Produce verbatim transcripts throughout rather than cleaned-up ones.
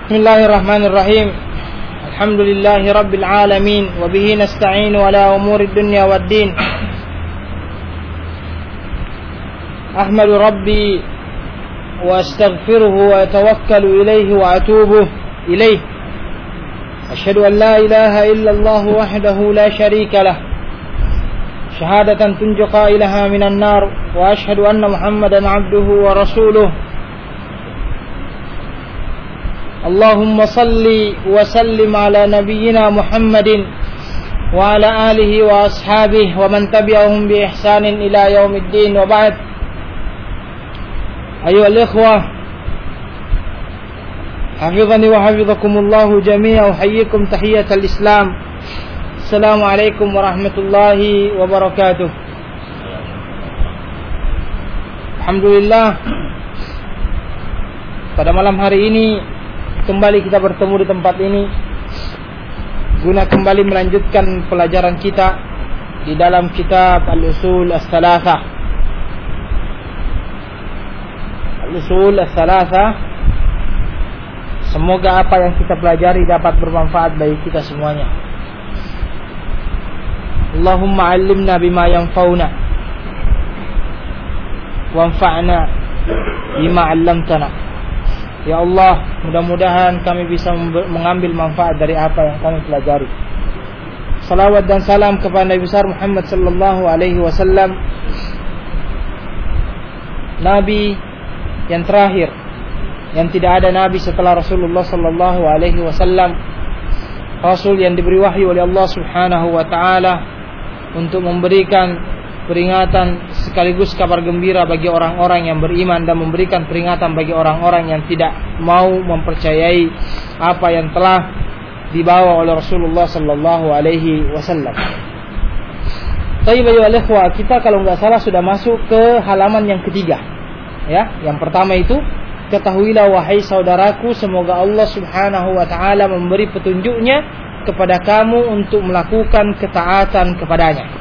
Bismillahirrahmanirrahim. Alhamdulillahi rabbil alamin wa bihi nasta'inu ala umuri dunya waddin. Ahmadu rabbi wa astaghfiruhu wa atawakkalu ilayhi wa atubu ilayhi. Asyhadu an la ilaha illallah wahdahu la syarika lah. Syahadatan tunju qailaha minan nar wa asyhadu anna Muhammadan abduhu wa rasuluh. Allahumma salli wa sallim ala nabiyyina Muhammadin wa ala alihi wa ashabihi wa man tabi'ahum bi ihsanin ila yaumiddin wa ba'd. Ayyuhal ikhwah, hafizani wa hafizakumullahu jami'an, uhayyikum tahiyatal Islam. Assalamualaikum warahmatullahi wabarakatuh. Alhamdulillah, pada malam hari ini kembali kita bertemu di tempat ini guna kembali melanjutkan pelajaran kita di dalam kitab Al-Usul As-Salasah. Al-Usul As-Salasah. Semoga apa yang kita pelajari dapat bermanfaat bagi kita semuanya. Allahumma 'allimna bima yanfa'una wanfa'na bima 'allamtana. Ya Allah, mudah-mudahan kami bisa mengambil manfaat dari apa yang kami pelajari. Salawat dan salam kepada Nabi besar Muhammad sallallahu alaihi wasallam, Nabi yang terakhir, yang tidak ada nabi setelah Rasulullah sallallahu alaihi wasallam, Rasul yang diberi wahyu oleh Allah Subhanahu wa taala untuk memberikan peringatan sekaligus kabar gembira bagi orang-orang yang beriman dan memberikan peringatan bagi orang-orang yang tidak mau mempercayai apa yang telah dibawa oleh Rasulullah sallallahu alaihi wasallam. Baik, ayyuhal ikhwah, kita kalau enggak salah sudah masuk ke halaman yang ketiga. Ya, yang pertama itu, ketahuilah wahai saudaraku, semoga Allah Subhanahu wa taala memberi petunjuknya kepada kamu untuk melakukan ketaatan kepadanya.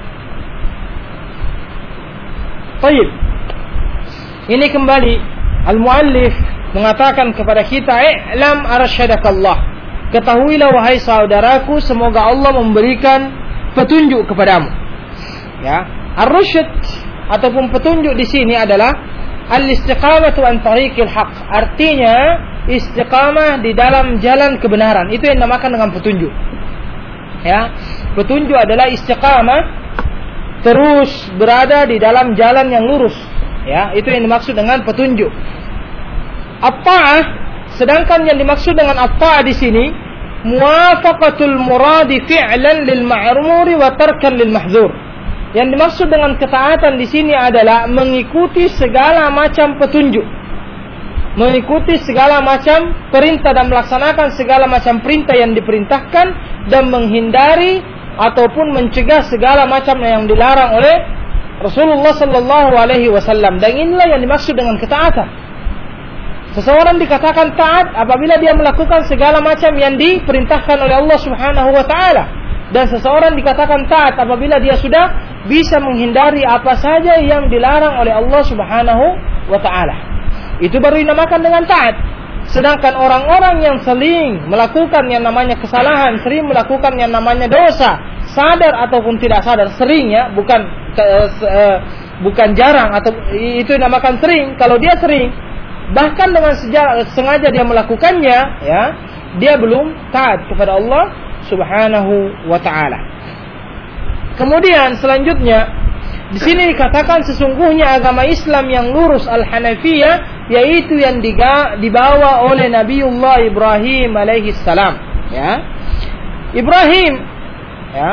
Baik. Ini kembali al-muallif mengatakan kepada kita, "I'lam arsyadakallah." Ketahuilah wahai saudaraku, semoga Allah memberikan petunjuk kepadamu. Ya, ar-rusyd ataupun petunjuk di sini adalah al-istiqamatu an tariqil haq. Artinya istiqamah di dalam jalan kebenaran. Itu yang dinamakan dengan petunjuk. Ya, petunjuk adalah istiqamah, terus berada di dalam jalan yang lurus. Ya, itu yang dimaksud dengan petunjuk. At-ta'ah, sedangkan yang dimaksud dengan at-ta'ah di sini muwafaqatul muradi fi'lan lil ma'muri wa tarkan lil mahdzur. Yang dimaksud dengan ketaatan di sini adalah mengikuti segala macam petunjuk, mengikuti segala macam perintah dan melaksanakan segala macam perintah yang diperintahkan dan menghindari ataupun mencegah segala macam yang dilarang oleh Rasulullah sallallahu alaihi wasallam. Dan inilah yang dimaksud dengan ketaatan. Seseorang dikatakan taat apabila dia melakukan segala macam yang diperintahkan oleh Allah Subhanahu wa taala, dan seseorang dikatakan taat apabila dia sudah bisa menghindari apa saja yang dilarang oleh Allah Subhanahu wa taala. Itu baru dinamakan dengan taat. Sedangkan orang-orang yang sering melakukan yang namanya kesalahan, sering melakukan yang namanya dosa, sadar ataupun tidak sadar, seringnya, bukan uh, uh, bukan jarang, atau itu dinamakan sering. Kalau dia sering, bahkan dengan sejarah, sengaja dia melakukannya, ya, dia belum taat kepada Allah Subhanahu wa taala. Kemudian selanjutnya di sini dikatakan sesungguhnya agama Islam yang lurus al-Hanafiyah, yaitu yang dibawa oleh Nabiullah Ibrahim alaihi salam. Ya, Ibrahim, ya,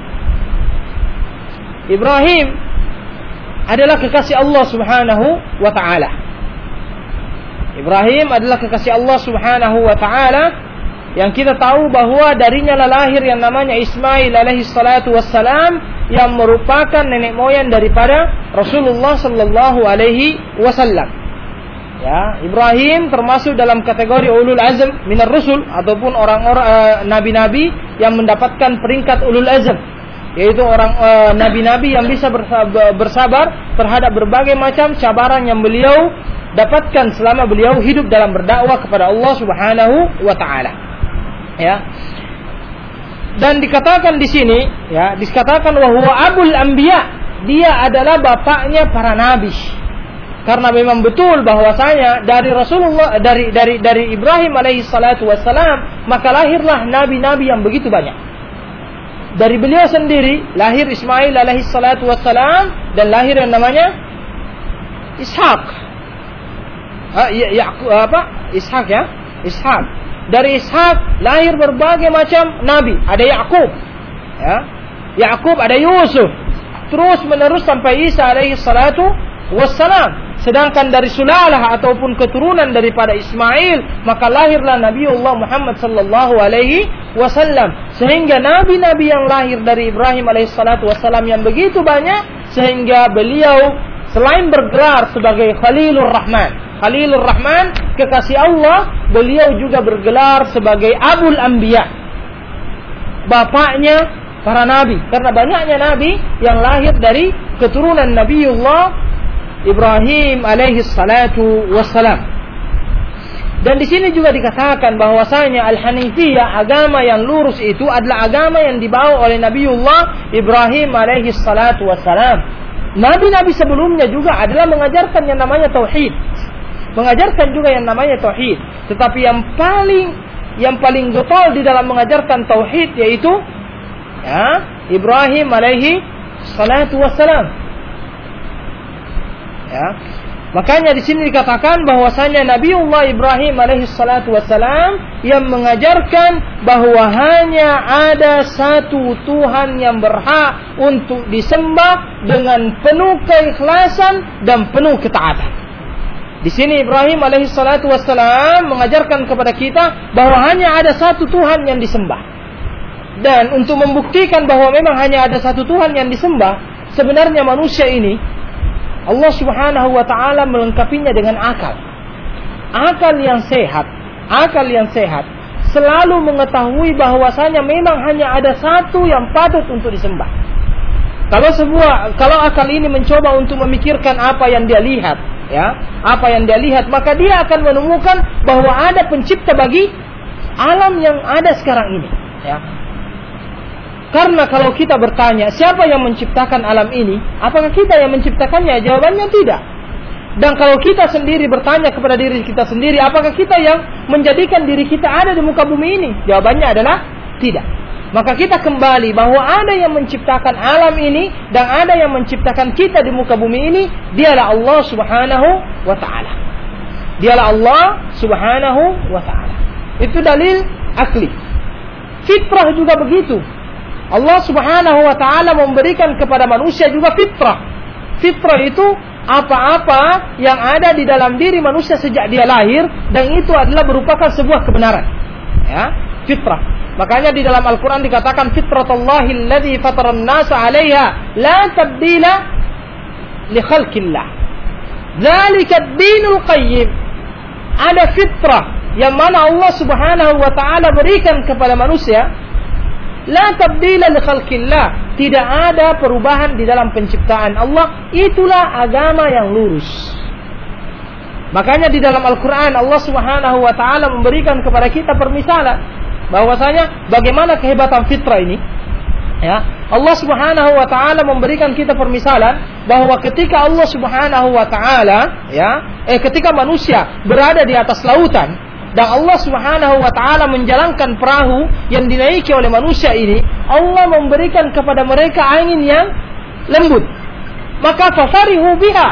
Ibrahim adalah kekasih Allah Subhanahu wa taala. Ibrahim adalah kekasih Allah Subhanahu wa taala, yang kita tahu bahwa darinya lahir yang namanya Ismail alaihi salatu wassalam, yang merupakan nenek moyang daripada Rasulullah sallallahu alaihi wasallam. Ya, Ibrahim termasuk dalam kategori ulul azm minar rusul, ataupun orang-orang uh, nabi-nabi yang mendapatkan peringkat ulul azm, yaitu orang uh, nabi-nabi yang bisa bersabar, bersabar terhadap berbagai macam cabaran yang beliau dapatkan selama beliau hidup dalam berdakwah kepada Allah Subhanahu wa taala. Ya. Dan dikatakan di sini, ya, dikatakan wa huwa abul anbiya, dia adalah bapaknya para nabi. Karena memang betul bahwasanya dari Rasulullah dari dari dari Ibrahim alaihi salatu wassalam maka lahirlah nabi-nabi yang begitu banyak. Dari beliau sendiri lahir Ismail alaihi salatu wassalam dan lahir yang namanya Ishak. Ah, ya, ya, apa? Ishak ya? Ishak. Dari Ishak lahir berbagai macam nabi. Ada Yakub, ya, Yakub, ada Yusuf, terus menerus sampai Isa alaihi salatu wassalam. Sedangkan dari sulalah ataupun keturunan daripada Ismail maka lahirlah Nabiullah Muhammad sallallahu alaihi wasallam. Sehingga nabi-nabi yang lahir dari Ibrahim alaihi salatu wassalam yang begitu banyak, sehingga beliau selain bergelar sebagai Khalilur Rahman, Khalilur Rahman, kekasih Allah, beliau juga bergelar sebagai Abul Anbiya, bapaknya para nabi. Karena banyaknya nabi yang lahir dari keturunan Nabiullah Ibrahim alaihi salatu wassalam. Dan di sini juga dikatakan bahwasanya Al-Hanifiyah, agama yang lurus itu adalah agama yang dibawa oleh Nabiullah Ibrahim alaihi salatu wassalam. Nabi-nabi sebelumnya juga adalah mengajarkan yang namanya tauhid. Mengajarkan juga yang namanya tauhid. Tetapi yang paling yang paling getol di dalam mengajarkan tauhid yaitu ya, Ibrahim alaihi salatu wassalam. Ya. Makanya di sini dikatakan bahwasanya Nabiullah Ibrahim alaihi salatu wassalam yang mengajarkan bahwa hanya ada satu Tuhan yang berhak untuk disembah dengan penuh keikhlasan dan penuh ketaatan. Di sini Ibrahim alaihi salatu wassalam mengajarkan kepada kita bahwa hanya ada satu Tuhan yang disembah. Dan untuk membuktikan bahwa memang hanya ada satu Tuhan yang disembah, sebenarnya manusia ini Allah Subhanahu wa taala melengkapinya dengan akal. Akal yang sehat, akal yang sehat selalu mengetahui bahwasanya memang hanya ada satu yang patut untuk disembah. Kalau sebuah kalau akal ini mencoba untuk memikirkan apa yang dia lihat, ya, apa yang dia lihat, maka dia akan menemukan bahwa ada pencipta bagi alam yang ada sekarang ini, ya. Karena kalau kita bertanya siapa yang menciptakan alam ini, apakah kita yang menciptakannya? Jawabannya tidak. Dan kalau kita sendiri bertanya kepada diri kita sendiri, apakah kita yang menjadikan diri kita ada di muka bumi ini? Jawabannya adalah tidak. Maka kita kembali bahwa ada yang menciptakan alam ini dan ada yang menciptakan kita di muka bumi ini, dialah Allah Subhanahu wa taala. Dialah Allah Subhanahu wa taala. Itu dalil akli. Fitrah juga begitu. Allah Subhanahu wa taala memberikan kepada manusia juga fitrah. Fitrah itu apa-apa yang ada di dalam diri manusia sejak dia lahir dan itu adalah merupakan sebuah kebenaran. Ya, fitrah. Makanya di dalam Al-Qur'an dikatakan fitratullahi allati fataran nasa 'alaiha la tabdila li khalqillah. Dzalika ad-dinul qayyim. Ada fitrah yang mana Allah Subhanahu wa taala berikan kepada manusia. La tabdila li khalqillah, tidak ada perubahan di dalam penciptaan Allah. Itulah agama yang lurus. Makanya di dalam Al-Qur'an Allah Subhanahu wa taala memberikan kepada kita permisalan bahwasanya bagaimana kehebatan fitrah ini. Ya, Allah Subhanahu wa taala memberikan kita permisalan bahwa ketika Allah Subhanahu wa taala ya, eh ketika manusia berada di atas lautan dan Allah Subhanahu wa taala menjalankan perahu yang dinaiki oleh manusia ini, Allah memberikan kepada mereka angin yang lembut. Maka fafarihu biha.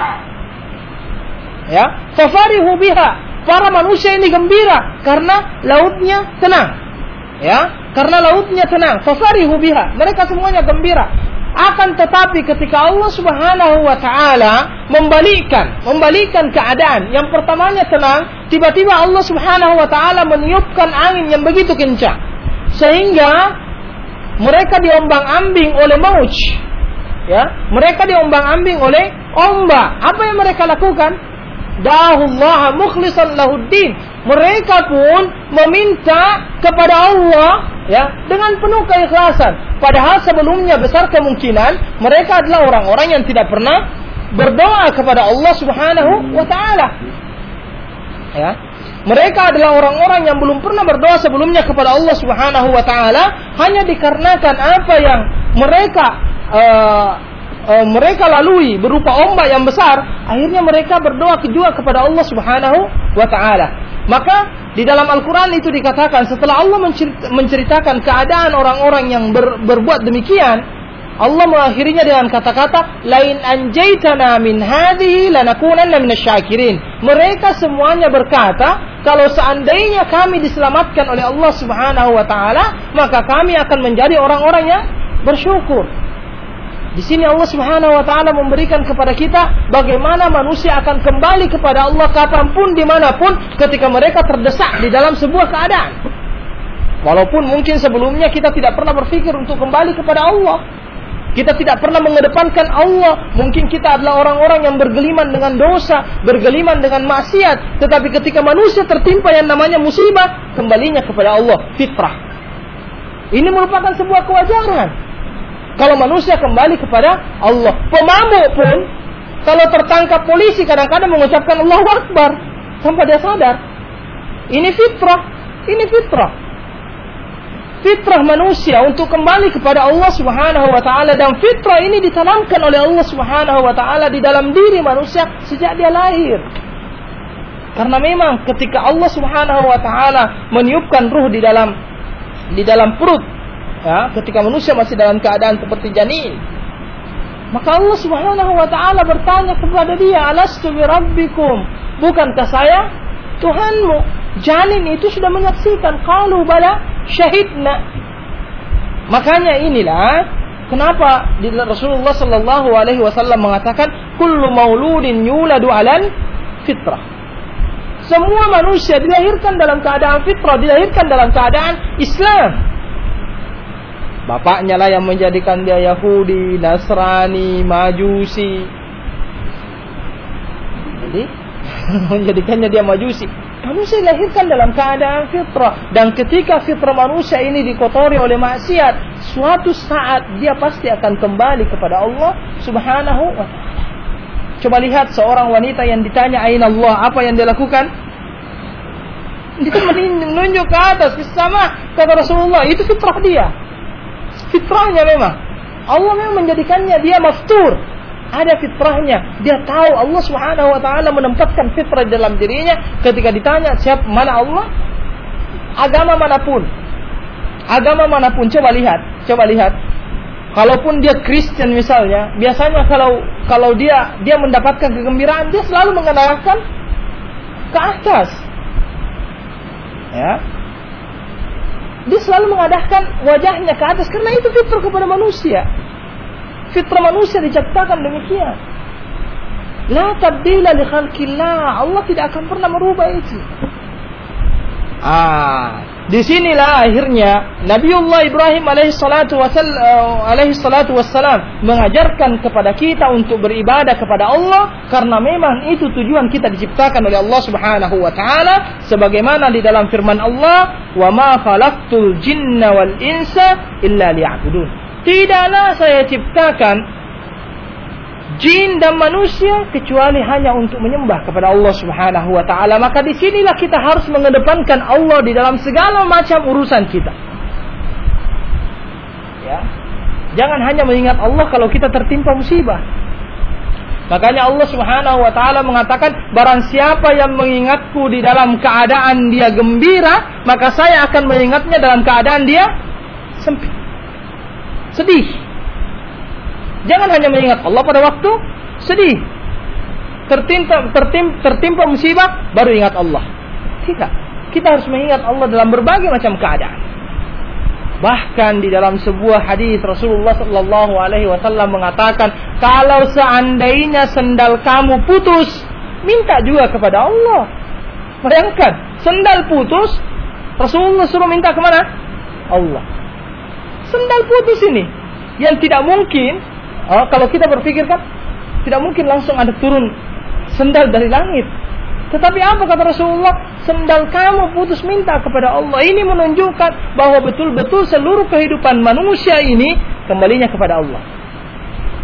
Ya, fafarihu biha. Para manusia ini gembira karena lautnya tenang. Ya, karena lautnya tenang. Fafarihu biha. Mereka semuanya gembira. Akan tetapi ketika Allah Subhanahu wa taala membalikkan, membalikkan keadaan, yang pertamanya tenang, tiba-tiba Allah Subhanahu wa taala meniupkan angin yang begitu kencang sehingga mereka diombang-ambing oleh mauj. Ya, mereka diombang-ambing oleh ombak. Apa yang mereka lakukan? Da'ahullaha mukhlishan lahuddin. Mereka pun meminta kepada Allah ya dengan penuh keikhlasan. Padahal sebelumnya besar kemungkinan mereka adalah orang-orang yang tidak pernah berdoa kepada Allah Subhanahu wa taala. Ya. Mereka adalah orang-orang yang belum pernah berdoa sebelumnya kepada Allah Subhanahu wa taala, hanya dikarenakan apa yang mereka uh, uh, mereka lalui berupa ombak yang besar, akhirnya mereka berdoa juga kepada Allah Subhanahu wa taala. Maka di dalam Al-Qur'an itu dikatakan, setelah Allah menceritakan keadaan orang-orang yang ber, berbuat demikian, Allah mengakhirinya dengan kata-kata, lain anjaitana min hadhihi lanakunanna minasyakirin. Mereka semuanya berkata, kalau seandainya kami diselamatkan oleh Allah Subhanahu wa taala, maka kami akan menjadi orang-orang yang bersyukur. Di sini Allah Subhanahu wa taala memberikan kepada kita bagaimana manusia akan kembali kepada Allah kapanpun, dimanapun, ketika mereka terdesak di dalam sebuah keadaan. Walaupun mungkin sebelumnya kita tidak pernah berpikir untuk kembali kepada Allah, kita tidak pernah mengedepankan Allah. Mungkin kita adalah orang-orang yang bergeliman dengan dosa, bergeliman dengan maksiat. Tetapi ketika manusia tertimpa yang namanya musibah, kembalinya kepada Allah, fitrah. Ini merupakan sebuah kewajaran. Kalau manusia kembali kepada Allah. Pemabuk pun, kalau tertangkap polisi, kadang-kadang mengucapkan Allahu Akbar tanpa dia sadar. Ini fitrah. Ini fitrah. Fitrah manusia untuk kembali kepada Allah Subhanahu wa taala, dan fitrah ini ditanamkan oleh Allah Subhanahu wa taala di dalam diri manusia sejak dia lahir. Karena memang ketika Allah Subhanahu wa taala meniupkan ruh di dalam di dalam perut, ya, ketika manusia masih dalam keadaan seperti janin, maka Allah Subhanahu wa taala bertanya kepada dia, alastu bi rabbikum, bukankah saya Tuhanmu? Janin itu sudah menyaksikan. Qalu bala syahidna. Makanya inilah kenapa Rasulullah sallallahu alaihi wasallam mengatakan kullu mauludin yuladu alal fitrah. Semua manusia dilahirkan dalam keadaan fitrah, dilahirkan dalam keadaan Islam. Bapaknya lah yang menjadikan dia Yahudi, Nasrani, Majusi. Jadi menjadikannya dia Majusi. Manusia dilahirkan dalam keadaan fitrah, dan ketika fitrah manusia ini dikotori oleh maksiat, suatu saat dia pasti akan kembali kepada Allah Subhanahu wa taala. Coba lihat seorang wanita yang ditanya aina Allah, apa yang dia lakukan? Dia menunjuk ke atas, ke sama, kata Rasulullah, itu fitrah dia. Fitrahnya memang Allah memang menjadikannya dia maftur. Ada fitrahnya. Dia tahu Allah Subhanahu wa taala menempatkan fitrah dalam dirinya. Ketika ditanya siapa mana Allah, agama manapun, agama manapun, coba lihat, coba lihat. Kalaupun dia Kristen misalnya, biasanya kalau kalau dia dia mendapatkan kegembiraan, dia selalu mengarahkan ke atas. Ya. Dia selalu mengadahkan wajahnya ke atas karena itu fitrah kepada manusia. Fitrah manusia diciptakan demikian. La tabdila li khalqillah. Allah tidak akan pernah merubah itu. Ah, disinilah akhirnya Nabiullah Ibrahim alaihi salatu wassalam, alaihi salatu wassalam mengajarkan kepada kita untuk beribadah kepada Allah, karena memang itu tujuan kita diciptakan oleh Allah Subhanahu wa taala, sebagaimana di dalam firman Allah, "Wa ma khalaqtul jinna wal insa illa liya'budun." Tidaklah saya ciptakan jin dan manusia kecuali hanya untuk menyembah kepada Allah Subhanahu wa taala. Maka di sinilah kita harus mengedepankan Allah di dalam segala macam urusan kita. Ya. Jangan hanya mengingat Allah kalau kita tertimpa musibah. Makanya Allah Subhanahu wa taala mengatakan, barang siapa yang mengingatku di dalam keadaan dia gembira, maka saya akan mengingatnya dalam keadaan dia sempit, sedih. Jangan hanya mengingat Allah pada waktu sedih, tertimpa, tertimpa, tertimpa musibah, baru ingat Allah. Tidak. Kita harus mengingat Allah dalam berbagai macam keadaan. Bahkan di dalam sebuah hadis Rasulullah sallallahu alaihi wasallam mengatakan, kalau seandainya sendal kamu putus, minta juga kepada Allah. Bayangkan, sendal putus, Rasulullah suruh minta kemana? Allah. Sendal putus ini yang tidak mungkin, oh, kalau kita berpikir kan tidak mungkin langsung ada turun sendal dari langit. Tetapi apa kata Rasulullah? Sendal kamu putus, minta kepada Allah. Ini menunjukkan bahwa betul-betul seluruh kehidupan manusia ini kembalinya kepada Allah.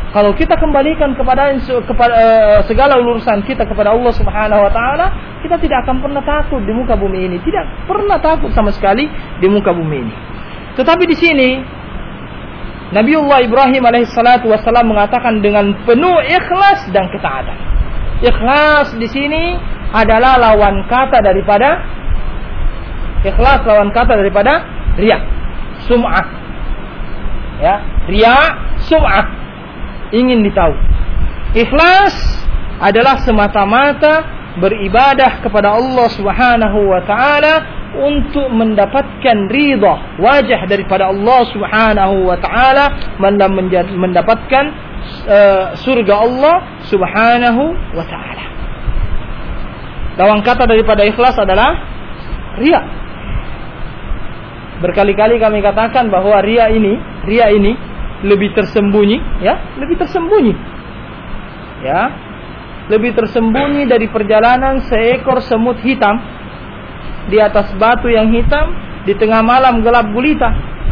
Kalau kita kembalikan kepada, kepada uh, segala urusan kita kepada Allah Subhanahu wa taala, kita tidak akan pernah takut di muka bumi ini, tidak pernah takut sama sekali di muka bumi ini. Tetapi di sini Nabiullah Ibrahim alaihissalatu wassalam mengatakan dengan penuh ikhlas dan ketaatan. Ikhlas di sini adalah lawan kata daripada ikhlas, lawan kata daripada riya, sum'ah. Ya, riya, sum'ah. Ingin ditahu. Ikhlas adalah semata-mata beribadah kepada Allah Subhanahu wa taala untuk mendapatkan ridha wajah daripada Allah Subhanahu wa taala, mendapatkan uh, surga Allah Subhanahu wa taala. Lawan kata daripada ikhlas adalah riya. Berkali-kali kami katakan bahwa riya ini, riya ini lebih tersembunyi, ya, lebih tersembunyi. Ya. Lebih tersembunyi dari perjalanan seekor semut hitam di atas batu yang hitam di tengah malam gelap gulita.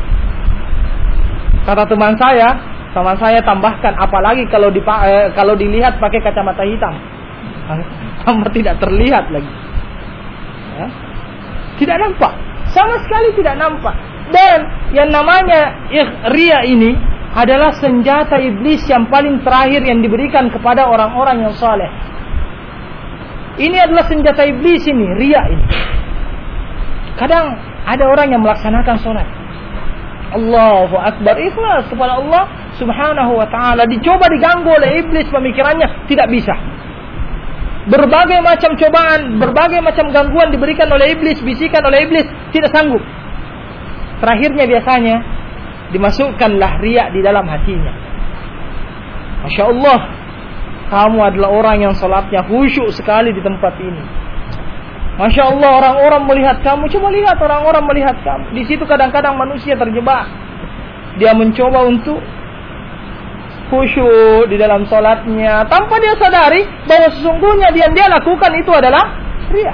Kata teman saya, teman saya tambahkan, apalagi kalau di, eh, kalau dilihat pakai kacamata hitam, tambah tidak terlihat lagi. Ya. Tidak nampak, sama sekali tidak nampak. Dan yang namanya riya ini adalah senjata iblis yang paling terakhir yang diberikan kepada orang-orang yang saleh. Ini adalah senjata iblis ini, riya ini. Kadang ada orang yang melaksanakan sholat, Allahu Akbar, ikhlas kepada Allah Subhanahu wa ta'ala, dicoba diganggu oleh iblis pemikirannya, tidak bisa. Berbagai macam cobaan, berbagai macam gangguan diberikan oleh iblis, bisikan oleh iblis, tidak sanggup. Terakhirnya biasanya dimasukkanlah riya di dalam hatinya. Masya Allah, kamu adalah orang yang salatnya khusyuk sekali di tempat ini. Masya Allah, orang-orang melihat kamu. Coba lihat orang-orang melihat kamu. Di situ kadang-kadang manusia terjebak. Dia mencoba untuk khusyuk di dalam salatnya tanpa dia sadari bahwa sesungguhnya yang dia lakukan itu adalah riya.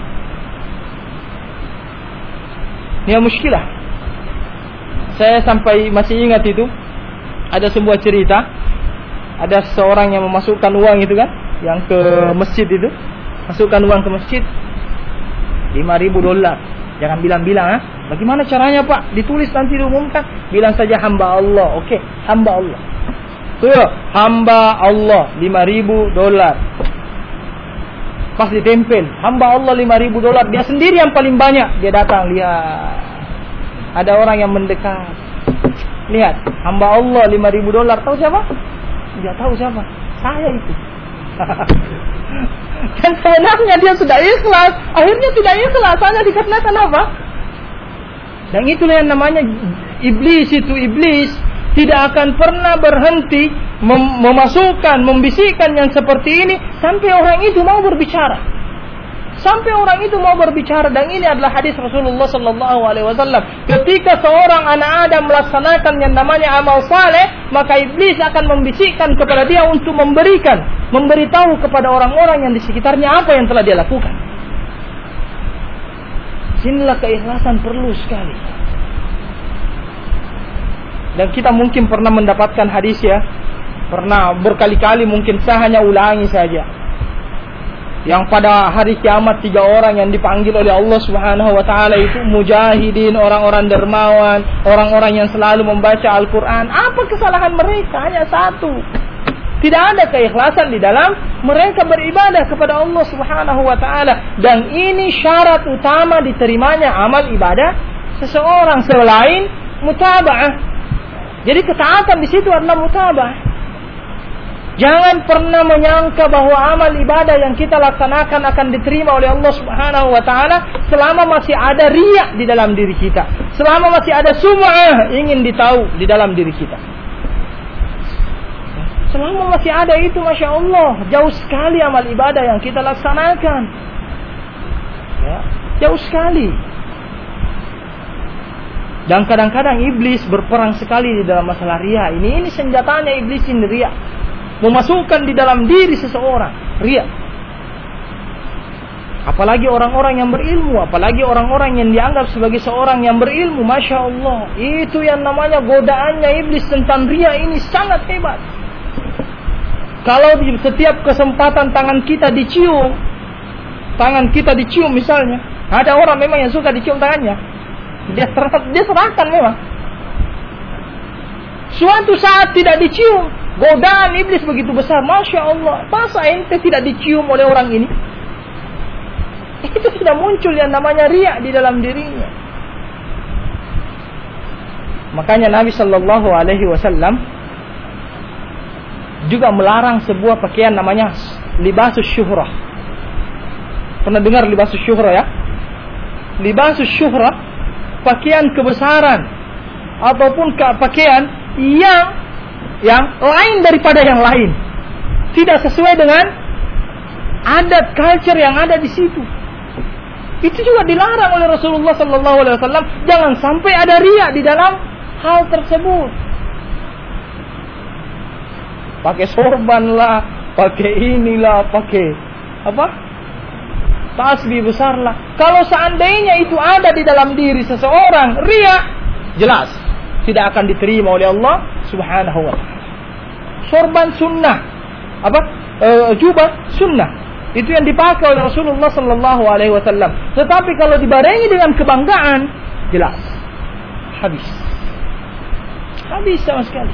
Ini muskilah. Saya sampai masih ingat itu, ada sebuah cerita, ada seorang yang memasukkan uang itu kan, yang ke masjid itu, masukkan uang ke masjid lima ribu dolar. Jangan bilang-bilang, ha? Bagaimana caranya Pak? Ditulis nanti diumumkan. Bilang saja hamba Allah. Oke, hamba Allah. Tuh, hamba Allah lima ribu dolar. Pas ditempel, hamba Allah lima ribu dolar. Dia sendiri yang paling banyak. Dia datang, lihat. Ada orang yang mendekat. Lihat, hamba Allah lima ribu dolar. Tahu siapa? Dia tahu siapa. Saya itu. Dan sebenarnya dia sudah ikhlas, akhirnya tidak ikhlas, hanya dikarenakan apa? Dan itulah yang namanya iblis itu. Iblis tidak akan pernah berhenti mem- memasukkan, membisikkan yang seperti ini sampai orang itu mau berbicara. Sampai orang itu mau berbicara. Dan ini adalah hadis Rasulullah sallallahu alaihi wasallam. Ketika seorang anak Adam melaksanakan yang namanya amal saleh, maka iblis akan membisikkan kepada dia untuk memberikan, memberitahu kepada orang-orang yang di sekitarnya apa yang telah dia lakukan. Sinilah keikhlasan perlu sekali. Dan kita mungkin pernah mendapatkan hadis ya, pernah berkali-kali, mungkin saya hanya ulangi saja. Yang pada hari kiamat tiga orang yang dipanggil oleh Allah Subhanahu wa taala itu mujahidin, orang-orang dermawan, orang-orang yang selalu membaca Al-Qur'an. Apa kesalahan mereka? Hanya satu. Tidak ada keikhlasan di dalam mereka beribadah kepada Allah Subhanahu wa taala. Dan ini syarat utama diterimanya amal ibadah seseorang selain mutaba'ah. Jadi ketaatan di situ adalah mutaba'ah. Jangan pernah menyangka bahwa amal ibadah yang kita laksanakan akan diterima oleh Allah Subhanahu wa taala selama masih ada riya di dalam diri kita. Selama masih ada sum'ah, ingin ditahu di dalam diri kita. Selama masih ada itu, Masya Allah, jauh sekali amal ibadah yang kita laksanakan. Ya, jauh sekali. Dan kadang-kadang iblis berperang sekali di dalam masalah riya. Ini ini senjatanya iblis ini, riya. Memasukkan di dalam diri seseorang riya. Apalagi orang-orang yang berilmu, apalagi orang-orang yang dianggap sebagai seorang yang berilmu, Masya Allah, itu yang namanya godaannya iblis tentang riya ini sangat hebat. Kalau di setiap kesempatan tangan kita dicium, tangan kita dicium misalnya, ada orang memang yang suka dicium tangannya, dia serahkan, dia serahkan memang. Suatu saat tidak dicium, godaan iblis begitu besar. Masya Allah, masa ente tidak dicium oleh orang ini? Itu sudah muncul yang namanya riya di dalam dirinya. Makanya Nabi Shallallahu Alaihi Wasallam juga melarang sebuah pakaian namanya libasus syuhrah. Pernah dengar libasus syuhrah ya? Libasus syuhrah, pakaian kebesaran ataupun pakaian yang yang lain daripada yang lain, tidak sesuai dengan adat culture yang ada di situ. Itu juga dilarang oleh Rasulullah Sallallahu Alaihi Wasallam. Jangan sampai ada riya di dalam hal tersebut. Pakai sorban lah, pakai inilah, pakai apa? Tasbih besar lah. Kalau seandainya itu ada di dalam diri seseorang, riya, jelas tidak akan diterima oleh Allah Subhanahu wa taala. Sorban sunnah, apa? E, jubah sunnah. Itu yang dipakai oleh Rasulullah Sallallahu Alaihi Wasallam. Tetapi kalau dibarengi dengan kebanggaan, jelas habis, habis sama sekali.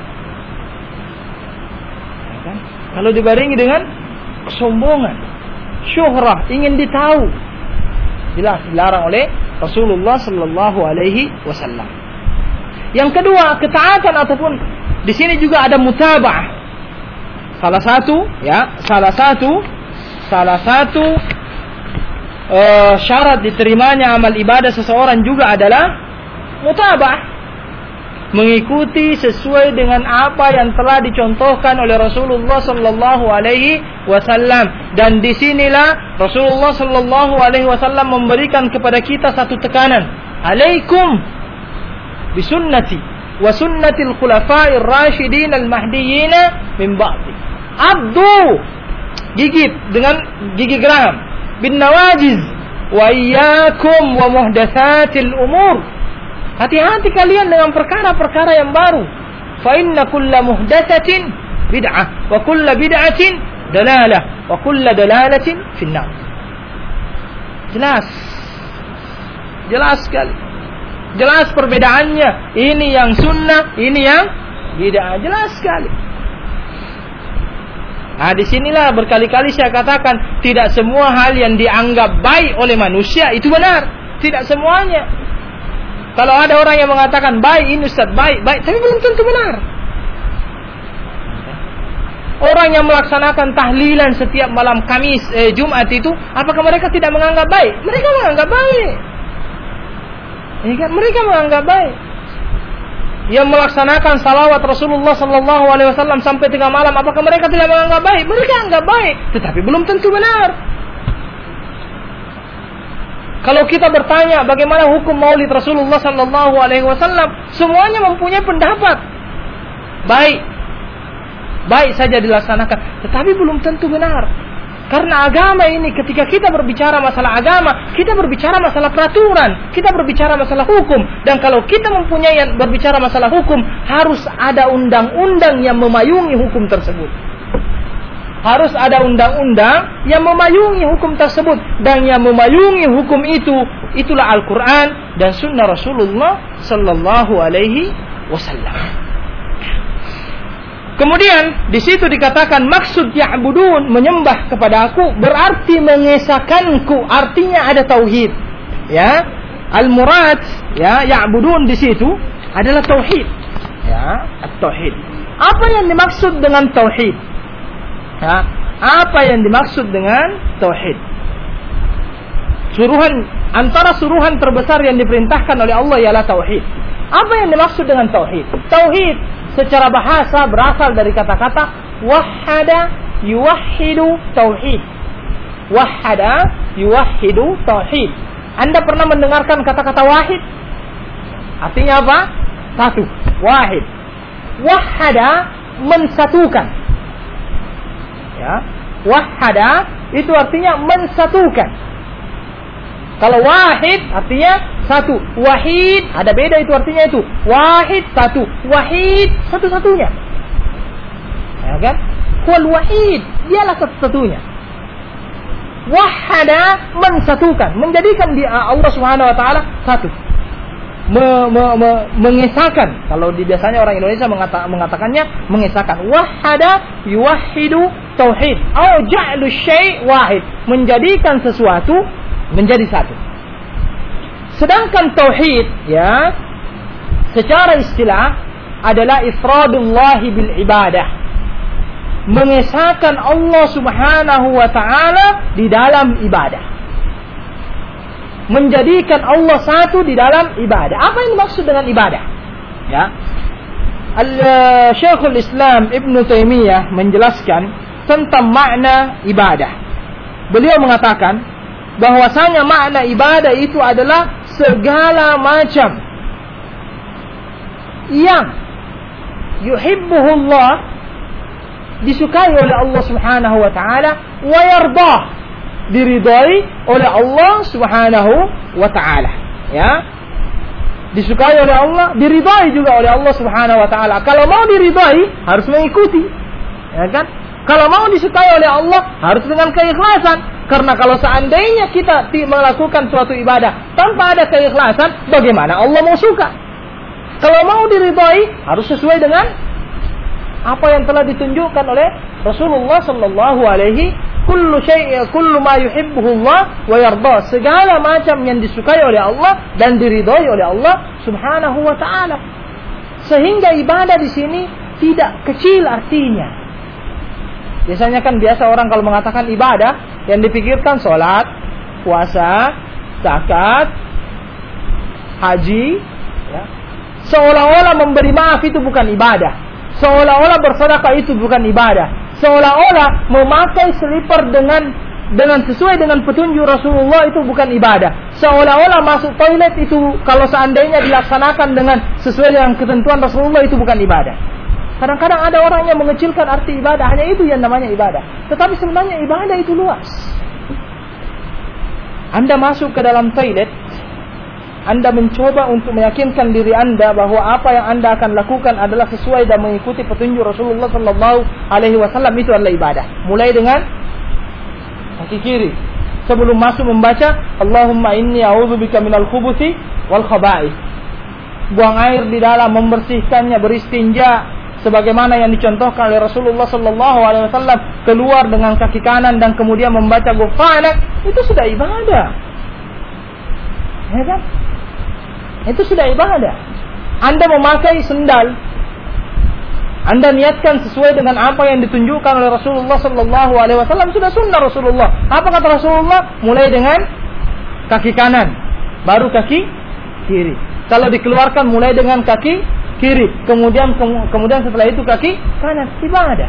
Ya kan? Kalau dibarengi dengan kesombongan, syuhrah, ingin ditahu, jelas dilarang oleh Rasulullah Sallallahu Alaihi Wasallam. Yang kedua, ketaatan ataupun di sini juga ada mutaba'ah. Salah satu, ya, salah satu. Salah satu uh, syarat diterimanya amal ibadah seseorang juga adalah mutaba'ah, mengikuti sesuai dengan apa yang telah dicontohkan oleh Rasulullah Sallallahu Alaihi Wasallam. Dan disinilah Rasulullah Sallallahu Alaihi Wasallam memberikan kepada kita satu tekanan: alaikum bisunnati wa sunnatil khulafa'ir rasyidin al mahdiyyin min ba'di. Abdu, gigit dengan gigi geraham, bin nawajiz, wa iyyakum wa muhdatsatil umur. Hati-hati kalian dengan perkara-perkara yang baru. Fa inna kulla muhdatsatin bid'ah wa kulla bid'atin dalalah wa kulla dalalatin finnar. Jelas. Jelas sekali. Jelas perbedaannya. Ini yang sunnah, ini yang bid'ah. Jelas sekali. Nah, disinilah berkali-kali saya katakan, tidak semua hal yang dianggap baik oleh manusia itu benar. Tidak semuanya. Kalau ada orang yang mengatakan baik, ini Ustaz baik, baik, tapi belum tentu benar. Orang yang melaksanakan tahlilan setiap malam Kamis, eh, Jumat itu, apakah mereka tidak menganggap baik? Mereka menganggap baik. Ini kan mereka menganggap baik. Yang melaksanakan salawat Rasulullah Sallallahu Alaihi Wasallam sampai tengah malam, apakah mereka tidak menganggap baik? Mereka anggap baik, tetapi belum tentu benar. Kalau kita bertanya bagaimana hukum maulid Rasulullah Sallallahu Alaihi Wasallam, semuanya mempunyai pendapat baik, baik saja dilaksanakan, tetapi belum tentu benar. Karena agama ini, ketika kita berbicara masalah agama, kita berbicara masalah peraturan, kita berbicara masalah hukum. Dan kalau kita mempunyai yang berbicara masalah hukum, harus ada undang-undang yang memayungi hukum tersebut. Harus ada undang-undang yang memayungi hukum tersebut. Dan yang memayungi hukum itu, itulah Al-Quran dan Sunnah Rasulullah Sallallahu Alaihi Wasallam. Kemudian di situ dikatakan maksud ya'budun, menyembah kepada aku, berarti mengesahkanku, artinya ada tauhid. Ya, al-murad ya ya'budun di situ adalah tauhid. Ya, at-tauhid. Apa yang dimaksud dengan tauhid? Ya, apa yang dimaksud dengan tauhid? Suruhan antara suruhan terbesar yang diperintahkan oleh Allah ialah tauhid. Apa yang dimaksud dengan tauhid? Tauhid secara bahasa berasal dari kata-kata wahada yuwahhidu tauhid. Wahada yuwahhidu tauhid. Anda pernah mendengarkan kata-kata wahid? Artinya apa? Satu. Wahid. Wahada mensatukan. Ya. Wahada itu artinya mensatukan. Kalau wahid artinya satu. Wahid ada beda itu artinya itu. Wahid satu. Wahid satu-satunya. Ya kan? huwal wahid, dialah satu-satunya. Wahada, mensatukan, menjadikan dia Allah Subhanahu wa taala satu. Me, me, me, mengesahkan, kalau di biasanya orang Indonesia mengata, mengatakannya mengesahkan. Wahada yuwahhidu tauhid, au ja'lu syai' wahid, menjadikan sesuatu menjadi satu. Sedangkan tauhid, ya, secara istilah adalah ifradullahi bil ibadah, mengesahkan Allah Subhanahu wa taala di dalam ibadah, menjadikan Allah satu di dalam ibadah. Apa yang dimaksud dengan ibadah? Ya, Al-Syekhul Islam Ibn Taimiyah menjelaskan tentang makna ibadah. Beliau mengatakan bahwasanya makna ibadah itu adalah segala macam yang yuhibbuhullah, disukai oleh Allah Subhanahu wa taala, wa yardah, diridai oleh Allah Subhanahu wa taala, ya. Disukai oleh Allah, diridai juga oleh Allah Subhanahu wa taala. Kalau mau diridai harus mengikuti, ya kan? Kalau mau disukai oleh Allah harus dengan keikhlasan. Karena kalau seandainya kita melakukan suatu ibadah tanpa ada keikhlasan, bagaimana Allah mau suka? Kalau mau diridai harus sesuai dengan apa yang telah ditunjukkan oleh Rasulullah sallallahu alaihi kullu syai' kullu ma yuhibbuhullah wa yarda, segala macam yang disukai oleh Allah dan diridhai oleh Allah Subhanahu wa taala. Sehingga ibadah di sini tidak kecil artinya. Biasanya kan biasa orang kalau mengatakan ibadah yang dipikirkan salat, puasa, zakat, haji, ya. Seolah-olah memberi maaf itu bukan ibadah. Seolah-olah bersedekah itu bukan ibadah. Seolah-olah memakai slipper dengan dengan sesuai dengan petunjuk Rasulullah itu bukan ibadah. Seolah-olah masuk toilet itu kalau seandainya dilaksanakan dengan sesuai dengan ketentuan Rasulullah itu bukan ibadah. Kadang-kadang ada orang yang mengecilkan arti ibadah, hanya itu yang namanya ibadah. Tetapi sebenarnya ibadah itu luas. Anda masuk ke dalam toilet, Anda mencoba untuk meyakinkan diri Anda bahwa apa yang Anda akan lakukan adalah sesuai dan mengikuti petunjuk Rasulullah sallallahu alaihi wasallam, itu adalah ibadah. Mulai dengan kaki kiri. Sebelum masuk membaca Allahumma inni a'udzubika minal khubuthi wal khaba'ith. Buang air di dalam, membersihkannya, beristinja sebagaimana yang dicontohkan oleh Rasulullah sallallahu alaihi wasallam, keluar dengan kaki kanan dan kemudian membaca ghufranak, itu sudah ibadah. Ya kan? Itu sudah ibadah. Anda memakai sendal, Anda niatkan sesuai dengan apa yang ditunjukkan oleh Rasulullah sallallahu alaihi wasallam, sudah sunnah Rasulullah. Apa kata Rasulullah? Mulai dengan kaki kanan, baru kaki kiri. Kalau dikeluarkan mulai dengan kaki kiri, kemudian ke- kemudian setelah itu kaki kanan, ibadah.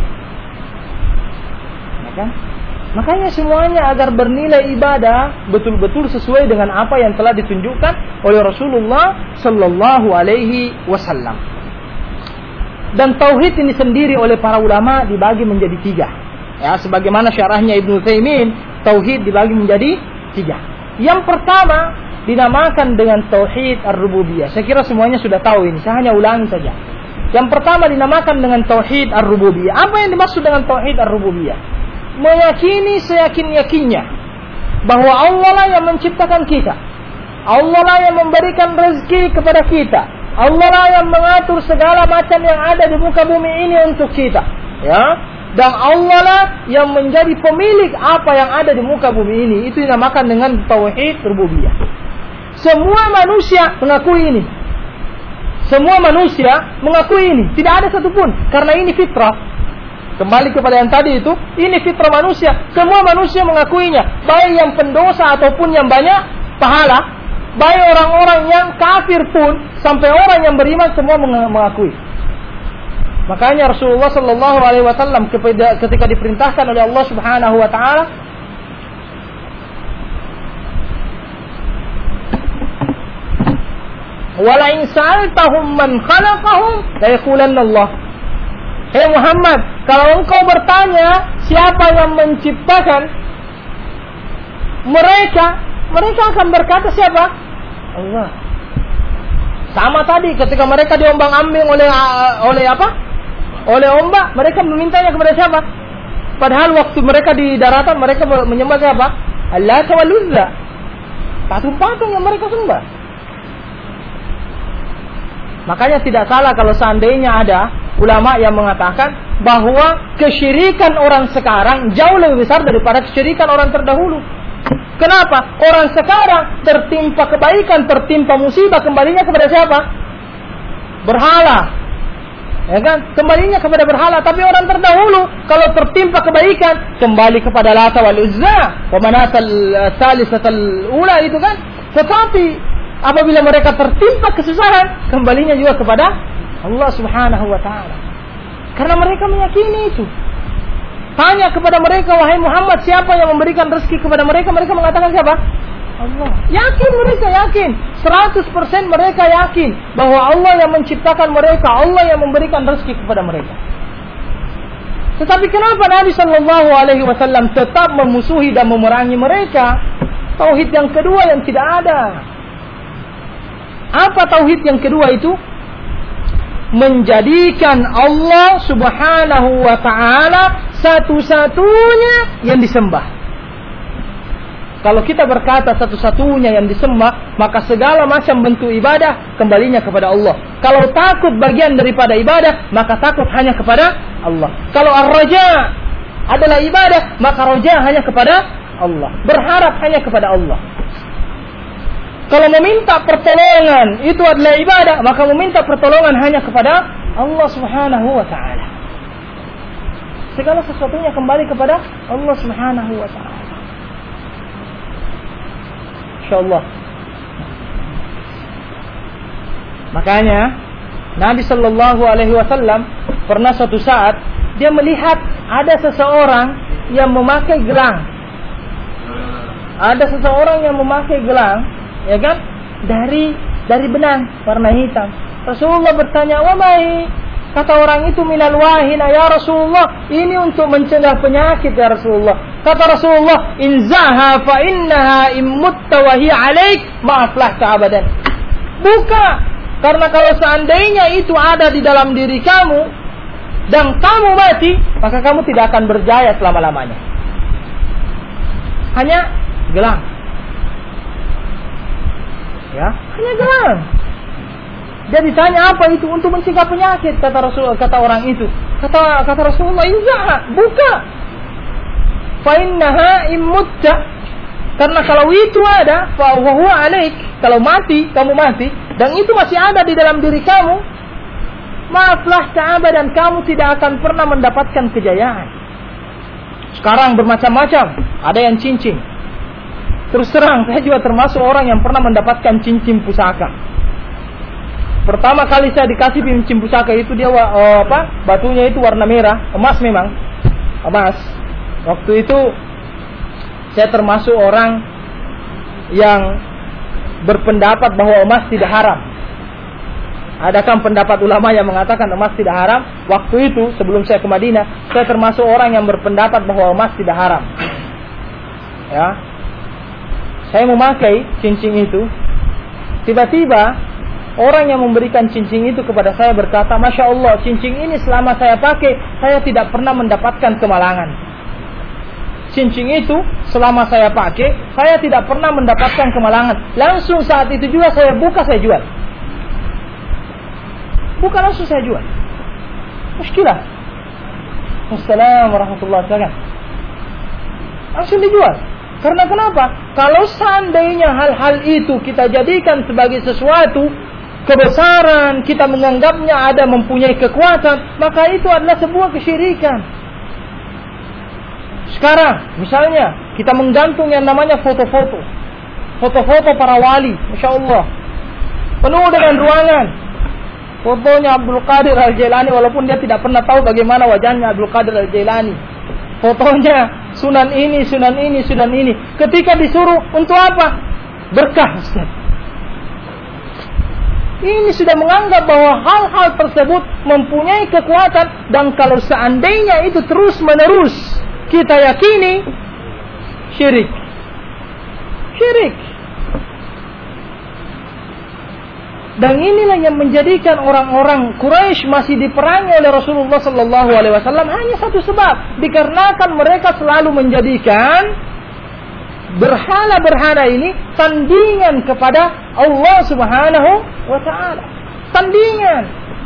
Ya kan? Makanya semuanya agar bernilai ibadah betul-betul sesuai dengan apa yang telah ditunjukkan oleh Rasulullah sallallahu alaihi wasallam. Dan tauhid ini sendiri oleh para ulama dibagi menjadi tiga. Ya, sebagaimana syarahnya Ibnu Taimin, tauhid dibagi menjadi tiga. Yang pertama dinamakan dengan tauhid ar-rububiyah. Saya kira semuanya sudah tahu ini, saya hanya ulangi saja. Yang pertama dinamakan dengan tauhid ar-rububiyah. Apa yang dimaksud dengan tauhid ar-rububiyah? Meyakini seyakin-yakinnya bahwa Allah lah yang menciptakan kita, Allah lah yang memberikan rezeki kepada kita, Allah lah yang mengatur segala macam yang ada di muka bumi ini untuk kita, ya. Dan Allah lah yang menjadi pemilik apa yang ada di muka bumi ini. Itu dinamakan dengan tauhid rububiyah. Semua manusia mengakui ini. Semua manusia mengakui ini. Tidak ada satupun, karena ini fitrah. Kembali kepada yang tadi itu, ini fitrah manusia. Semua manusia mengakuinya, baik yang pendosa ataupun yang banyak pahala, baik orang-orang yang kafir pun sampai orang yang beriman, semua mengakui. Makanya Rasulullah sallallahu alaihi wasallam ketika diperintahkan oleh Allah Subhanahu wa taala wala in sa'altahum man khalaqahum la yaqulanna Allah. Hei Muhammad, kalau engkau bertanya siapa yang menciptakan mereka, mereka akan berkata siapa? Allah. Sama tadi ketika mereka diombang-ambing oleh oleh apa? oleh ombak, mereka memintanya kepada siapa? Padahal waktu mereka di daratan mereka menyembah siapa? Allata wal Uzza. Patung-patung yang mereka sembah. Makanya tidak salah kalau seandainya ada ulama yang mengatakan bahwa kesyirikan orang sekarang jauh lebih besar daripada kesyirikan orang terdahulu. Kenapa? Orang sekarang tertimpa kebaikan, tertimpa musibah, kembalinya kepada siapa? Berhala. Ya kan? Kembalinya kepada berhala. Tapi orang terdahulu kalau tertimpa kebaikan, kembali kepada Lata wal Uzza, wa Manatal Salisatal Ula, itu kan. Tetapi apabila mereka tertimpa kesusahan, kembalinya juga kepada Allah Subhanahu wa taala. Karena mereka meyakini itu. Tanya kepada mereka, wahai Muhammad, siapa yang memberikan rezeki kepada mereka? Mereka mengatakan siapa? Allah. Yakin mereka, yakin. seratus persen mereka yakin bahwa Allah yang menciptakan mereka, Allah yang memberikan rezeki kepada mereka. Tetapi kenapa Nabi Shallallahu Alaihi Wasallam tetap memusuhi dan memerangi mereka? Tauhid yang kedua yang tidak ada. Apa tauhid yang kedua itu? Menjadikan Allah Subhanahu wa taala satu-satunya yang disembah. Kalau kita berkata satu-satunya yang disembah, maka segala macam bentuk ibadah kembalinya kepada Allah. Kalau takut bagian daripada ibadah, maka takut hanya kepada Allah. Kalau ar-raja adalah ibadah, maka raja hanya kepada Allah. Berharap hanya kepada Allah. Kalau meminta pertolongan itu adalah ibadah, maka meminta pertolongan hanya kepada Allah Subhanahu wa taala. Segala sesuatunya kembali kepada Allah Subhanahu wa taala. Insyaallah. Makanya Nabi sallallahu alaihi wasallam pernah suatu saat dia melihat ada seseorang yang memakai gelang. Ada seseorang yang memakai gelang, ya kan? Dari dari benang warna hitam. Rasulullah bertanya, "Wa mai?" Kata orang itu, "Minal wahina ya Rasulullah." Ini untuk mencegah penyakit ya Rasulullah. Kata Rasulullah, "Inzaha fa innaha immutta wa hiya 'alaik ma'aflahta abadan." Buka, karena kalau seandainya itu ada di dalam diri kamu dan kamu mati, maka kamu tidak akan berjaya selama-lamanya. Hanya gelang. Ya, hanya gelang. Dia ditanya apa itu? Untuk mencegah penyakit, kata Rasul, kata orang itu. Kata kata Rasulullah, "Inzaha, buka. Fa innaha immutta." Karena kalau itu ada, fa huwa 'alaik. Kalau mati, kamu mati dan itu masih ada di dalam diri kamu, maaflah ta'aba, dan kamu tidak akan pernah mendapatkan kejayaan. Sekarang bermacam-macam, ada yang cincin. Terus terang, saya juga termasuk orang yang pernah mendapatkan cincin pusaka. Pertama kali saya dikasih cincin pusaka itu, dia oh, apa? Batunya itu warna merah, emas memang. Emas. Waktu itu saya termasuk orang yang berpendapat bahwa emas tidak haram. Adakah pendapat ulama yang mengatakan emas tidak haram? Waktu itu sebelum saya ke Madinah, saya termasuk orang yang berpendapat bahwa emas tidak haram. Ya. Saya memakai cincin itu. Tiba-tiba orang yang memberikan cincin itu kepada saya berkata, "Masya Allah, cincin ini selama saya pakai, saya tidak pernah mendapatkan kemalangan. Cincin itu selama saya pakai, saya tidak pernah mendapatkan kemalangan." Langsung saat itu juga saya buka, saya jual. Buka langsung saya jual. Muskilah. Assalamualaikum warahmatullahi wabarakatuh. Langsung dijual. Karena kenapa? Kalau seandainya hal-hal itu kita jadikan sebagai sesuatu kebesaran, kita menganggapnya ada mempunyai kekuatan, maka itu adalah sebuah kesyirikan. Sekarang, misalnya, kita menggantung yang namanya foto-foto. Foto-foto para wali, Masya Allah. Penuh dengan ruangan. Fotonya Abdul Qadir Al-Jailani, walaupun dia tidak pernah tahu bagaimana wajahnya Abdul Qadir Al-Jailani. Fotonya sunan ini, sunan ini, sunan ini. Ketika disuruh, untuk apa? Berkah, Ustaz. Ini sudah menganggap bahwa hal-hal tersebut mempunyai kekuatan, dan kalau seandainya itu terus menerus kita yakini, syirik. Syirik. Dan inilah yang menjadikan orang-orang Quraisy masih diperangi oleh Rasulullah sallallahu alaihi wasallam hanya satu sebab, dikarenakan mereka selalu menjadikan berhala-berhala ini tandingan kepada Allah Subhanahu wa taala. Tandingan.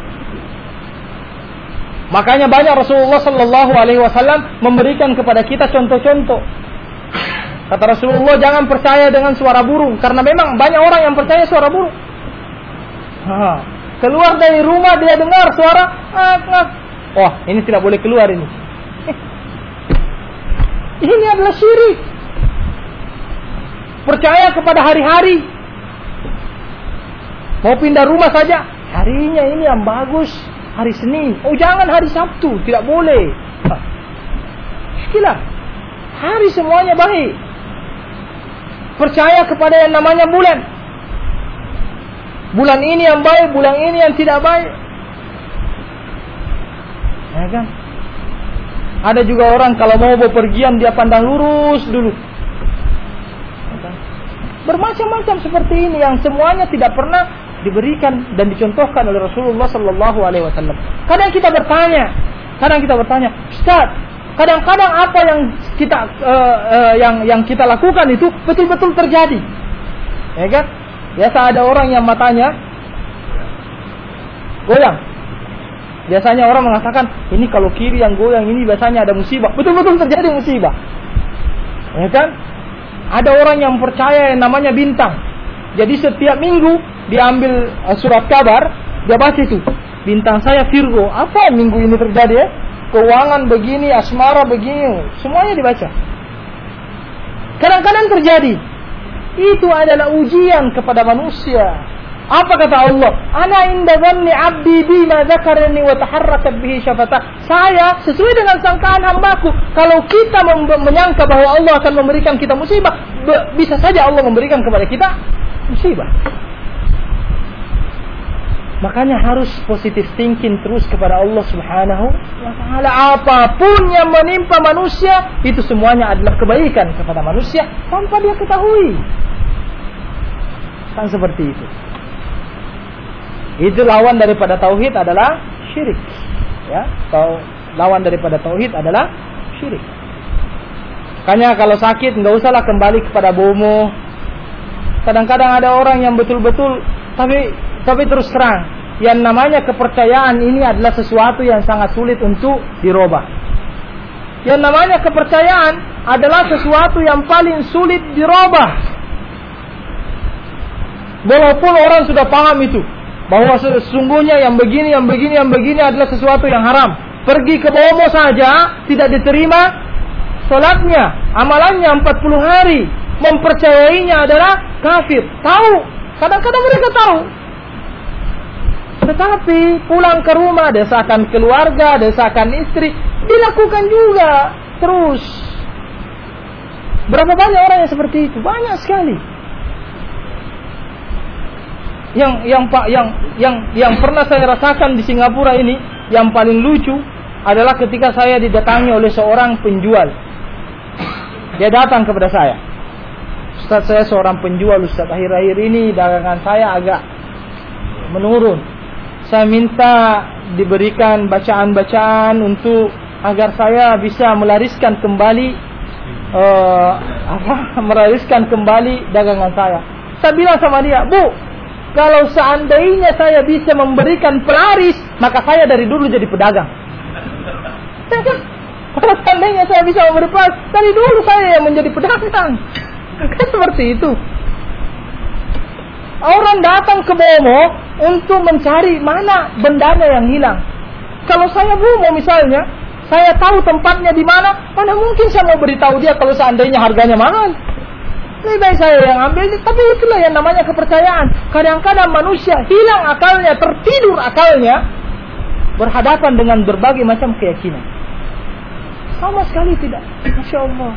Makanya banyak Rasulullah sallallahu alaihi wasallam memberikan kepada kita contoh-contoh. Kata Rasulullah, jangan percaya dengan suara burung, karena memang banyak orang yang percaya suara burung. Ha, keluar dari rumah dia dengar suara ak, ak. Oh, ini tidak boleh keluar ini. Ini adalah syirik. Percaya kepada hari-hari. Mau pindah rumah saja, harinya ini yang bagus hari Senin. Oh, jangan hari Sabtu, tidak boleh. Gila. Hari semuanya baik. Percaya kepada yang namanya bulan. Bulan ini yang baik, bulan ini yang tidak baik. Ya kan? Ada juga orang kalau mau bepergian dia pandang lurus dulu. Ya kan? Bermacam-macam seperti ini yang semuanya tidak pernah diberikan dan dicontohkan oleh Rasulullah sallallahu alaihi wasallam. Kadang kita bertanya, kadang kita bertanya, Ustaz, kadang-kadang apa yang kita uh, uh, yang yang kita lakukan itu betul-betul terjadi. Ya kan? Biasa ada orang yang matanya goyang. Biasanya orang mengatakan, ini kalau kiri yang goyang ini biasanya ada musibah. Betul-betul terjadi musibah. Ya kan? Ada orang yang percaya yang namanya bintang. Jadi setiap minggu diambil uh, surat kabar, dia baca itu. Bintang saya Virgo. Apa minggu ini terjadi ya? Keuangan begini, asmara begini, semuanya dibaca. Kadang-kadang terjadi. Itu adalah ujian kepada manusia. Apa kata Allah? Ana inda dhanni 'abdi bima dzakarani wa taharrakat bihi syafata. Saya sesuai dengan sangkaan hambaku. Kalau kita menyangka bahwa Allah akan memberikan kita musibah, bisa saja Allah memberikan kepada kita musibah. Makanya harus positive thinking terus kepada Allah Subhanahu wa taala. Apapun yang menimpa manusia, itu semuanya adalah kebaikan kepada manusia tanpa dia ketahui. Kan seperti itu. Itu lawan daripada tauhid adalah syirik. Ya, atau lawan daripada tauhid adalah syirik. Makanya kalau sakit enggak usahlah kembali kepada bomo. Kadang-kadang ada orang yang betul-betul tapi tapi terus terang, yang namanya kepercayaan ini adalah sesuatu yang sangat sulit untuk dirubah. Yang namanya kepercayaan adalah sesuatu yang paling sulit dirubah. Walaupun orang sudah paham itu, bahwa sesungguhnya yang begini, yang begini, yang begini adalah sesuatu yang haram. Pergi ke bomo saja tidak diterima salatnya, amalannya empat puluh hari. Mempercayainya adalah kafir. Tahu, kadang-kadang mereka tahu. Tetapi pulang ke rumah, desakan keluarga, desakan istri, dilakukan juga terus. Berapa banyak orang yang seperti itu? Banyak sekali. Yang yang Pak yang yang yang pernah saya rasakan di Singapura ini, yang paling lucu adalah ketika saya didatangi oleh seorang penjual. Dia datang kepada saya. Ustaz, saya seorang penjual, Ustaz. Akhir-akhir ini dagangan saya agak menurun. Saya minta diberikan bacaan-bacaan untuk agar saya bisa melariskan kembali uh, apa? melariskan kembali dagangan saya. Saya bilang sama dia, Bu, kalau seandainya saya bisa memberikan pelaris, maka saya dari dulu jadi pedagang. Kalau seandainya saya bisa memberi pelaris, dari dulu saya yang menjadi pedagang. Kan seperti itu. Orang datang ke bomo untuk mencari mana bendanya yang hilang. Kalau saya bomo misalnya, saya tahu tempatnya di mana, mana mungkin saya mau beritahu dia kalau seandainya harganya mahal. Lebih baik saya yang ambil. Tapi itulah yang namanya kepercayaan. Kadang-kadang manusia hilang akalnya, tertidur akalnya, berhadapan dengan berbagai macam keyakinan. Sama sekali tidak. Masya Allah.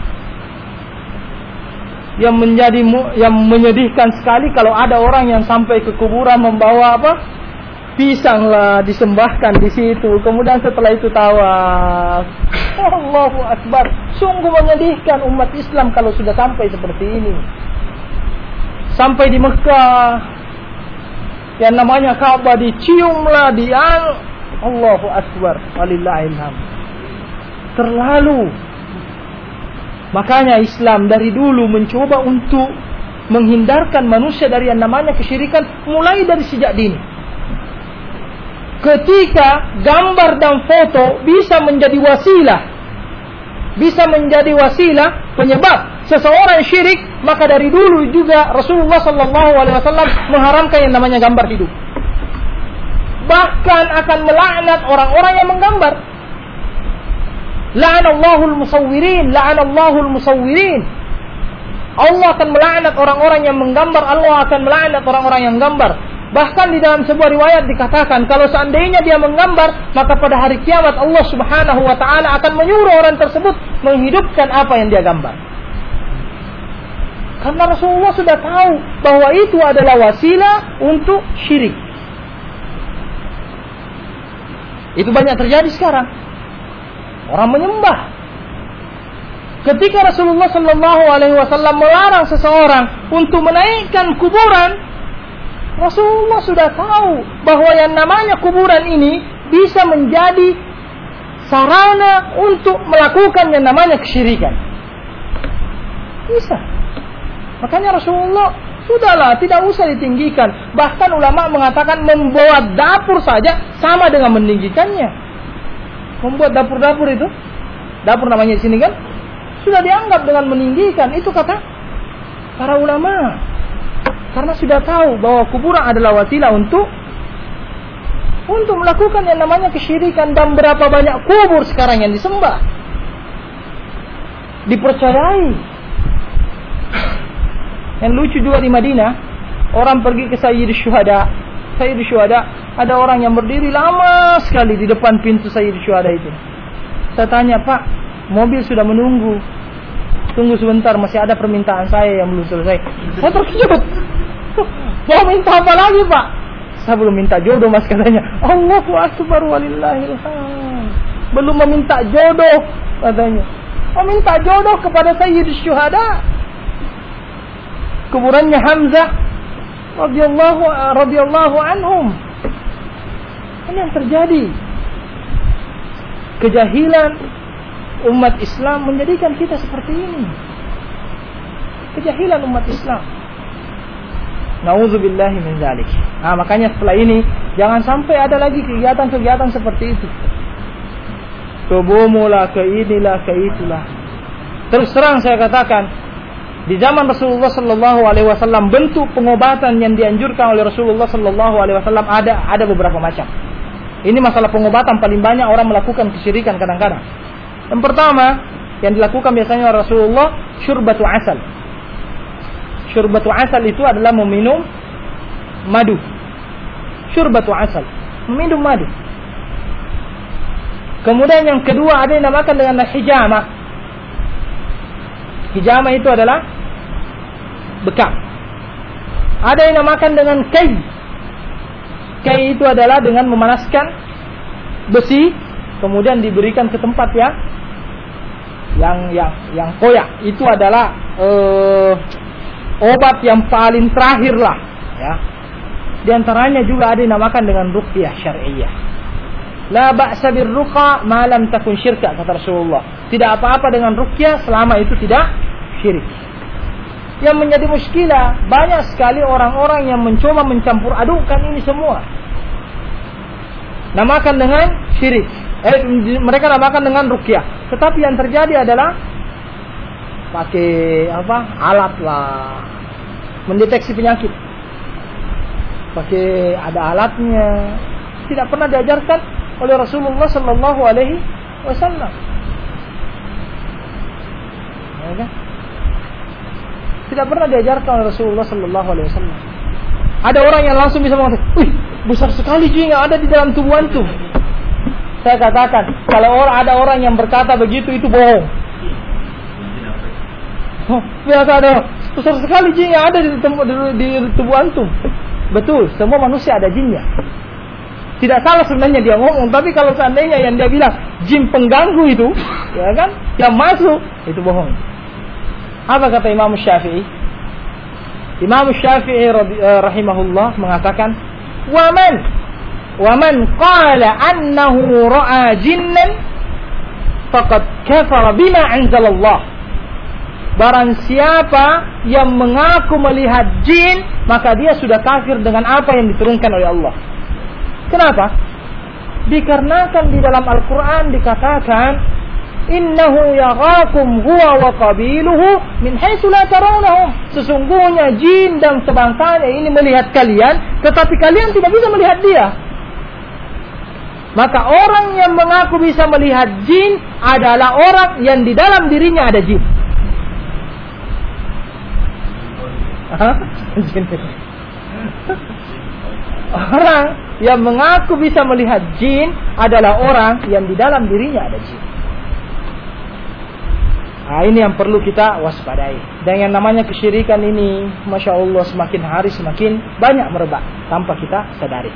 Yang menjadi yang menyedihkan sekali kalau ada orang yang sampai ke kuburan membawa apa? Pisang lah disembahkan di situ. Kemudian setelah itu tawaf. Allahu Akbar. Sungguh menyedihkan umat Islam kalau sudah sampai seperti ini. Sampai di Mekah, Yang namanya Ka'bah diciumlah, dia Allahu Akbar, walillahilham. Terlalu. Makanya Islam dari dulu mencoba untuk menghindarkan manusia dari yang namanya kesyirikan mulai dari sejak dini. Ketika gambar dan foto bisa menjadi wasilah, bisa menjadi wasilah penyebab seseorang syirik, maka dari dulu juga Rasulullah sallallahu alaihi wasallam mengharamkan yang namanya gambar hidup. Bahkan akan melaknat orang-orang yang menggambar. La'anallahul musawwirin, la'anallahul musawwirin. Allah akan melaknat orang-orang yang menggambar, Allah akan melaknat orang-orang yang gambar. Bahkan di dalam sebuah riwayat dikatakan kalau seandainya dia menggambar, maka pada hari kiamat Allah Subhanahu wa taala akan menyuruh orang tersebut menghidupkan apa yang dia gambar. Karena Rasulullah sudah tahu bahwa itu adalah wasilah untuk syirik. Itu banyak terjadi sekarang. Orang menyembah. Ketika Rasulullah sallallahu alaihi wasallam melarang seseorang untuk menaikkan kuburan, Rasulullah sudah tahu bahwa yang namanya kuburan ini bisa menjadi sarana untuk melakukan yang namanya kesyirikan. Bisa. Makanya Rasulullah sudahlah, tidak usah ditinggikan. Bahkan ulama mengatakan membuat dapur saja sama dengan meninggikannya. Membuat dapur-dapur itu, dapur namanya di sini kan, sudah dianggap dengan meninggikan. Itu kata para ulama. Karena sudah tahu bahwa kuburan adalah wasilah untuk untuk melakukan yang namanya kesyirikan. Dan berapa banyak kubur sekarang yang disembah, dipercayai. Yang lucu juga di Madinah, orang pergi ke Sayyidus Syuhada. Sayyidus Syuhada, ada orang yang berdiri lama sekali di depan pintu Sayyidus Syuhada itu. Saya tanya, Pak, mobil sudah menunggu, tunggu sebentar, masih ada permintaan saya yang belum selesai. Saya terkejut. Mau minta apa lagi, Pak? Saya belum minta jodoh, Mas, katanya. Allahu Akbar, walillahilhamd. Belum meminta jodoh, katanya. Meminta jodoh kepada Sayyidus Syuhada. Kuburannya Hamzah radhiyallahu radhiyallahu anhum. Ini yang terjadi. Kejahilan umat Islam menjadikan kita seperti ini. Kejahilan umat Islam. Nauzubillahi min dzalik. Nah, makanya setelah ini jangan sampai ada lagi kegiatan-kegiatan seperti itu. Ke bomo lah, ke inilah, ke itulah. Terus terang saya katakan, di zaman Rasulullah sallallahu alaihi wasallam bentuk pengobatan yang dianjurkan oleh Rasulullah sallallahu alaihi wasallam ada ada beberapa macam. Ini masalah pengobatan paling banyak orang melakukan kesyirikan kadang-kadang. Yang pertama yang dilakukan biasanya oleh Rasulullah, syurbatu asal. Syurbatu asal itu adalah meminum madu. Syurbatu asal, meminum madu. Kemudian yang kedua ada yang dinamakan dengan hijama. Hijama itu adalah bekam. Ada yang dinamakan dengan kai. Kai itu adalah dengan memanaskan besi, kemudian diberikan ke tempat ya yang yang yang koyak. Itu adalah uh, obat yang paling terakhir lah ya. Di antaranya juga ada yang dinamakan dengan ruqyah syar'iyyah. La ba'sa birruqa ma lam takun syirka, kata Rasulullah. Tidak apa-apa dengan ruqyah selama itu tidak syirik. Yang menjadi muskilah, banyak sekali orang-orang yang mencoba mencampur adukan ini semua. Namakan dengan syirik. Eh, mereka namakan dengan ruqyah. Tetapi yang terjadi adalah pakai apa? Alat lah, mendeteksi penyakit. Pakai ada alatnya. Tidak pernah diajarkan oleh Rasulullah sallallahu alaihi wasallam. Ya, tidak pernah diajarkan oleh Rasulullah sallallahu alaihi wasallam. Ada orang yang langsung bisa mengatakan, "Wih, besar sekali jin yang ada di dalam tubuh antum." Saya katakan, kalau orang ada orang yang berkata begitu itu bohong. Oh, biasa ada besar sekali jin yang ada di tubuh, di tubuh antum. Betul, semua manusia ada jinnya. Tidak salah sebenarnya dia ngomong, tapi kalau seandainya yang dia bilang jin pengganggu itu, ya kan, yang masuk, itu bohong. Apa kata Imam Syafi'i? Imam Syafi'i rahimahullah mengatakan, wa man wa man qala annahu ra'a jinnan faqad kafara bima anzalallah. Barang siapa yang mengaku melihat jin, maka dia sudah kafir dengan apa yang diturunkan oleh Allah. Kenapa? Dikarenakan di dalam Al-Quran dikatakan, innahu yaghakum huwa wa qabiluhu min haitsu la tarawnahum. Sesungguhnya jin dan sebangsanya ini melihat kalian, tetapi kalian tidak bisa melihat dia. Maka orang yang mengaku bisa melihat jin adalah orang yang di dalam dirinya ada jin. Orang yang mengaku bisa melihat jin adalah orang yang di dalam dirinya ada jin. Nah, ini yang perlu kita waspadai. Dan yang namanya kesyirikan ini, Masya Allah, semakin hari semakin banyak merebak tanpa kita sadari.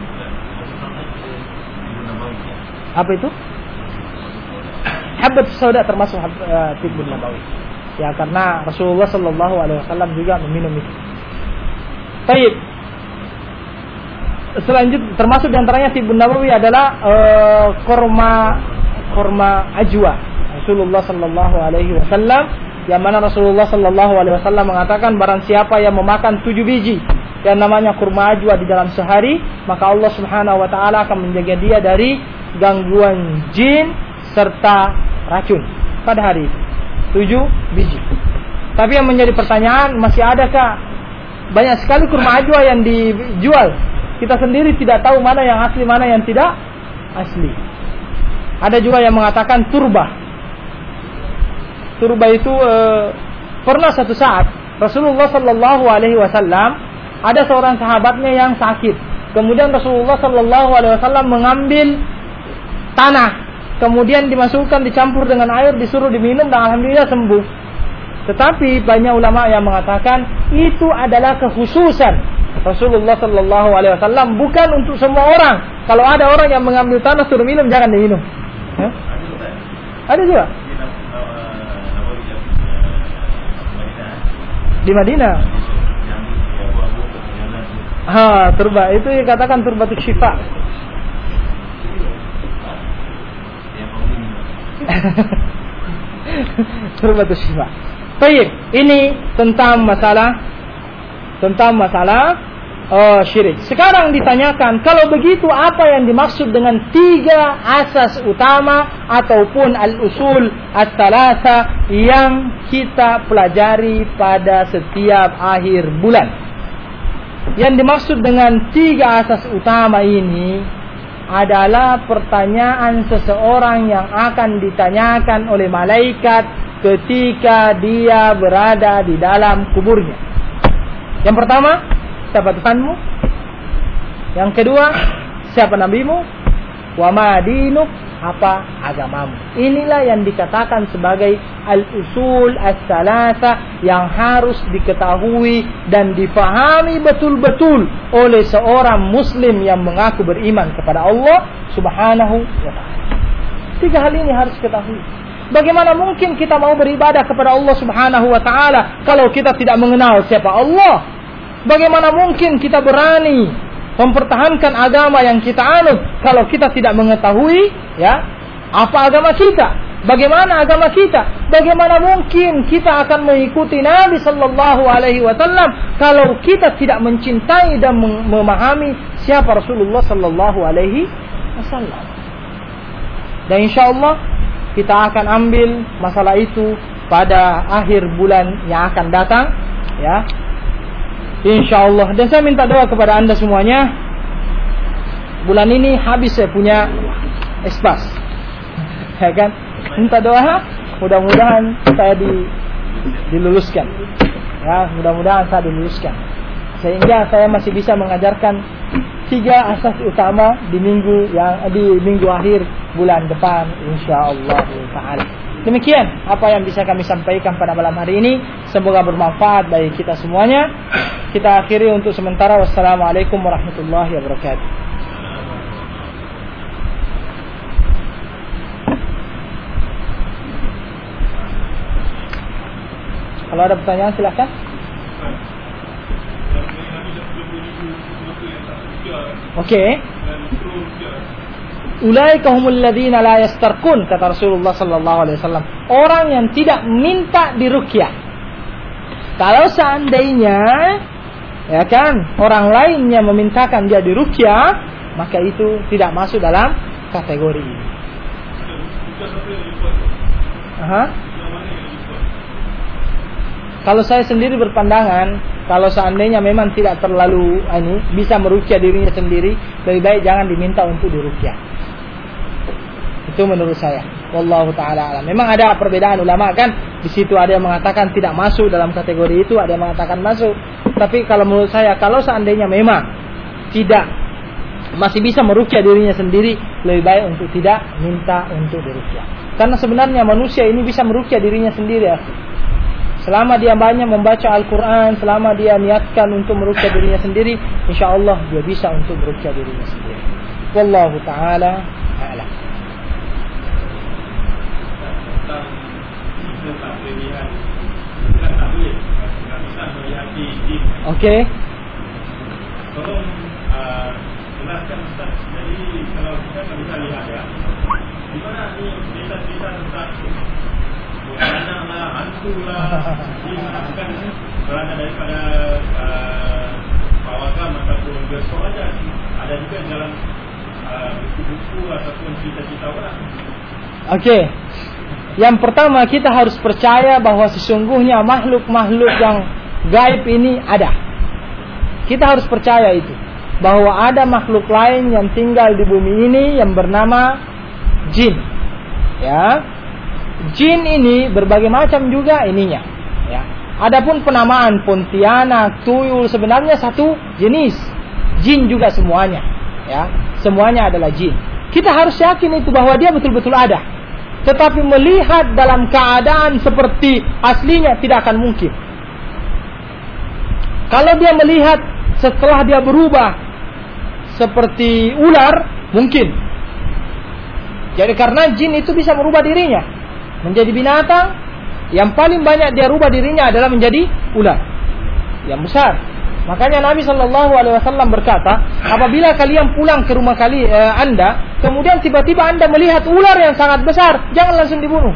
Apa itu? Habbat sauda termasuk uh, tibbun nabawi. Ya, karena Rasulullah Sallallahu Alaihi Wasallam juga meminum itu. Baik. Selanjutnya termasuk diantaranya tibbun nabawi adalah uh, korma korma ajwa. Rasulullah Sallallahu Alaihi Wasallam, yang mana Rasulullah Sallallahu Alaihi Wasallam mengatakan, barang siapa yang memakan tujuh biji yang namanya kurma ajwa di dalam sehari, maka Allah Subhanahu Wa Taala akan menjaga dia dari gangguan jin serta racun pada hari itu. Tujuh biji. Tapi yang menjadi pertanyaan, masih adakah banyak sekali kurma ajwa yang dijual? Kita sendiri tidak tahu mana yang asli, mana yang tidak asli. Ada juga yang mengatakan turba. Turba itu e, pernah satu saat Rasulullah Sallallahu Alaihi Wasallam, ada seorang sahabatnya yang sakit. Kemudian Rasulullah Sallallahu Alaihi Wasallam mengambil tanah, kemudian dimasukkan, dicampur dengan air, disuruh diminum, dan alhamdulillah sembuh. Tetapi banyak ulama yang mengatakan itu adalah kekhususan Rasulullah Sallallahu Alaihi Wasallam, bukan untuk semua orang. Kalau ada orang yang mengambil tanah suruh minum, jangan diminum. Hah? Ada juga di Madinah. Ha, turba itu dikatakan turbatus syifa. Turbatus syifa. Baik, ini tentang masalah tentang masalah oh, syirik. Sekarang ditanyakan, kalau begitu apa yang dimaksud dengan tiga asas utama ataupun al-usul at-thalatha yang kita pelajari pada setiap akhir bulan? Yang dimaksud dengan tiga asas utama ini adalah pertanyaan seseorang yang akan ditanyakan oleh malaikat ketika dia berada di dalam kuburnya. Yang pertama, siapa Tuhanmu? Yang kedua, siapa nabimu? Wa ma dinuk, apa agamamu? Inilah yang dikatakan sebagai al-usul as-salasa yang harus diketahui dan difahami betul-betul oleh seorang muslim yang mengaku beriman kepada Allah Subhanahu wa ta'ala. Tiga hal ini harus diketahui. Bagaimana mungkin kita mau beribadah kepada Allah Subhanahu wa ta'ala kalau kita tidak mengenal siapa Allah? Bagaimana mungkin kita berani mempertahankan agama yang kita anut kalau kita tidak mengetahui ya apa agama kita? Bagaimana agama kita? Bagaimana mungkin kita akan mengikuti Nabi Sallallahu Alaihi Wasallam kalau kita tidak mencintai dan memahami siapa Rasulullah Sallallahu Alaihi Wasallam? Dan insya Allah kita akan ambil masalah itu pada akhir bulan yang akan datang, ya. Insya Allah. Dan saya minta doa kepada anda semuanya. Bulan ini habis saya punya espas, ya kan? Minta doa, mudah-mudahan saya di, diluluskan. Ya, mudah-mudahan saya diluluskan. Sehingga saya masih bisa mengajarkan tiga asas utama di minggu yang di minggu akhir bulan depan, insya Allah taala. Demikian apa yang bisa kami sampaikan pada malam hari ini. Semoga bermanfaat bagi kita semuanya. Kita akhiri untuk sementara. Wassalamualaikum warahmatullahi wabarakatuh. Kalau ada pertanyaan silakan. Oke. Ulaika humul ladzina la yastarqun, kata Rasulullah sallallahu alaihi wasallam. Orang yang tidak minta diruqyah. Kalau seandainya ya kan orang lainnya memintakan dia diruqyah, maka itu tidak masuk dalam kategori ini. Aha. Kalau saya sendiri berpandangan, kalau seandainya memang tidak terlalu ini bisa meruqyah dirinya sendiri, lebih baik jangan diminta untuk diruqyah. Itu menurut saya. Wallahu taala alam. Memang ada perbedaan ulama kan, di situ ada yang mengatakan tidak masuk dalam kategori itu, ada yang mengatakan masuk. Tapi kalau menurut saya, kalau seandainya memang tidak masih bisa meruqyah dirinya sendiri, lebih baik untuk tidak minta untuk diruqyah. Karena sebenarnya manusia ini bisa meruqyah dirinya sendiri ya. Selama dia banyak membaca Al-Quran, selama dia niatkan untuk meruqyah dirinya sendiri, insyaAllah dia bisa untuk meruqyah dirinya sendiri. Wallahu ta'ala a'lam. Oke. Tolong jelaskan Ustaz. Jadi kalau kita bisa lihat ya, di mana ini cerita-cerita tentang anak lah, hantu lah, dimasukkan berada daripada uh, pawagam ataupun gesok aja. Ada juga dalam uh, buku-buku ataupun cerita-cerita orang. Oke. Okay. Yang pertama kita harus percaya bahwa sesungguhnya makhluk-makhluk yang gaib ini ada. Kita harus percaya itu, bahwa ada makhluk lain yang tinggal di bumi ini yang bernama jin. Ya. Jin ini berbagai macam juga ininya, ya. Adapun penamaan Pontianak, tuyul sebenarnya satu jenis. Jin juga semuanya, ya. Semuanya adalah jin. Kita harus yakin itu bahwa dia betul-betul ada. Tetapi melihat dalam keadaan seperti aslinya tidak akan mungkin. Kalau dia melihat setelah dia berubah seperti ular, mungkin. Jadi karena jin itu bisa merubah dirinya menjadi binatang, yang paling banyak dia rubah dirinya adalah menjadi ular yang besar. Makanya Nabi Shallallahu Alaihi Wasallam berkata, apabila kalian pulang ke rumah kali eh, anda, kemudian tiba-tiba anda melihat ular yang sangat besar, jangan langsung dibunuh.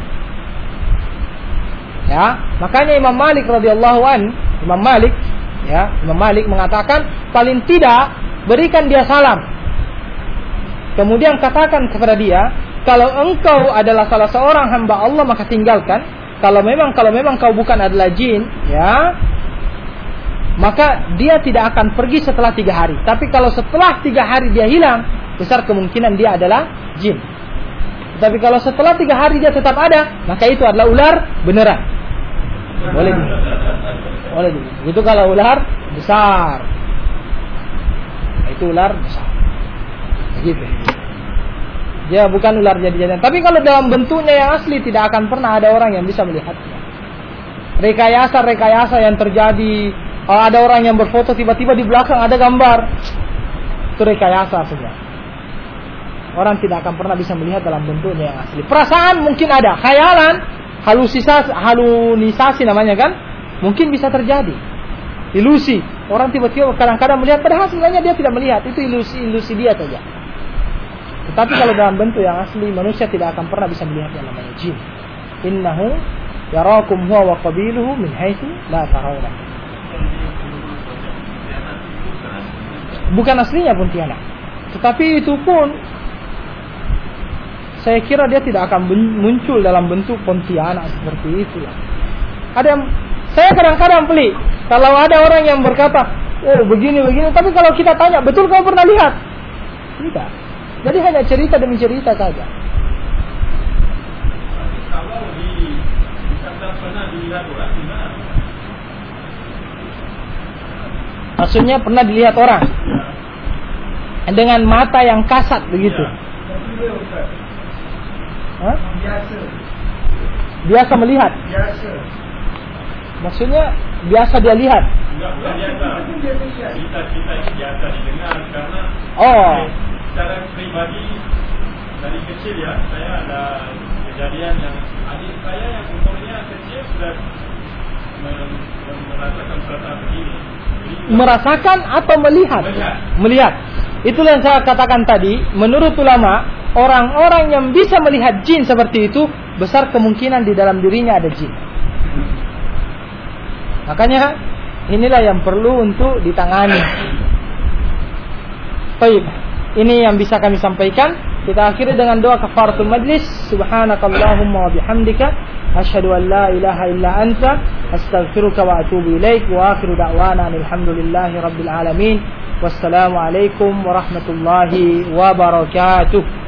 Ya, makanya Imam Malik radhiyallahu an, Imam Malik, ya, Imam Malik mengatakan paling tidak berikan dia salam. Kemudian katakan kepada dia, kalau engkau adalah salah seorang hamba Allah maka tinggalkan. Kalau memang kalau memang kau bukan adalah jin, ya, maka dia tidak akan pergi setelah tiga hari. Tapi kalau setelah tiga hari dia hilang, besar kemungkinan dia adalah jin. Tapi kalau setelah tiga hari dia tetap ada, maka itu adalah ular beneran. Boleh di, boleh di. Itu kalau ular besar, itu ular besar. Begitu. Dia bukan ular jadi-jadian. Tapi kalau dalam bentuknya yang asli, tidak akan pernah ada orang yang bisa melihatnya. Rekayasa-rekayasa yang terjadi, oh, ada orang yang berfoto tiba-tiba di belakang ada gambar, itu rekayasa saja. Orang tidak akan pernah bisa melihat dalam bentuknya yang asli. Perasaan mungkin ada, khayalan, halusinasi, halunisasi namanya kan, mungkin bisa terjadi. Ilusi, orang tiba-tiba kadang-kadang melihat, padahal sebenarnya dia tidak melihat, itu ilusi-ilusi dia saja. Tetapi kalau dalam bentuk yang asli, manusia tidak akan pernah bisa melihat yang namanya jin. Innahu yarakum huwa wa qabiluhu min haitsu la tarawna. Bukan aslinya Pontianak. Tetapi itu pun saya kira dia tidak akan muncul dalam bentuk Pontianak seperti itu. Ada yang, saya kadang-kadang pelik kalau ada orang yang berkata, oh begini begini, tapi kalau kita tanya, betul kau pernah lihat? Tidak. Jadi hanya cerita demi cerita saja. Kalau di kita pernah dilihat orang di mana? Maksudnya pernah dilihat orang ya, dengan mata yang kasat begitu. Ya. Hah? Biasa. Biasa melihat. Biasa. Maksudnya biasa dia lihat. Enggak biasa. Cerita-cerita ini biasa didengar karena oh. Secara pribadi dari kecil ya, saya ada kejadian yang adik saya yang umurnya kecil sudah merasakan perasaan begini. Merasakan atau melihat? Melihat. Melihat. Itulah yang saya katakan tadi. Menurut ulama, orang-orang yang bisa melihat jin seperti itu, besar kemungkinan di dalam dirinya ada jin. Makanya inilah yang perlu untuk ditangani. Baik, ini yang bisa kami sampaikan. Kita akhiri dengan doa kafaratul majlis. Subhanakallahumma wa bihamdika asyhadu an la ilaha illa anta astaghfiruka wa atubu ilaik. Wa akhiru da'wana alhamdulillahi rabbil alamin. Wassalamu alaikum warahmatullahi wabarakatuh.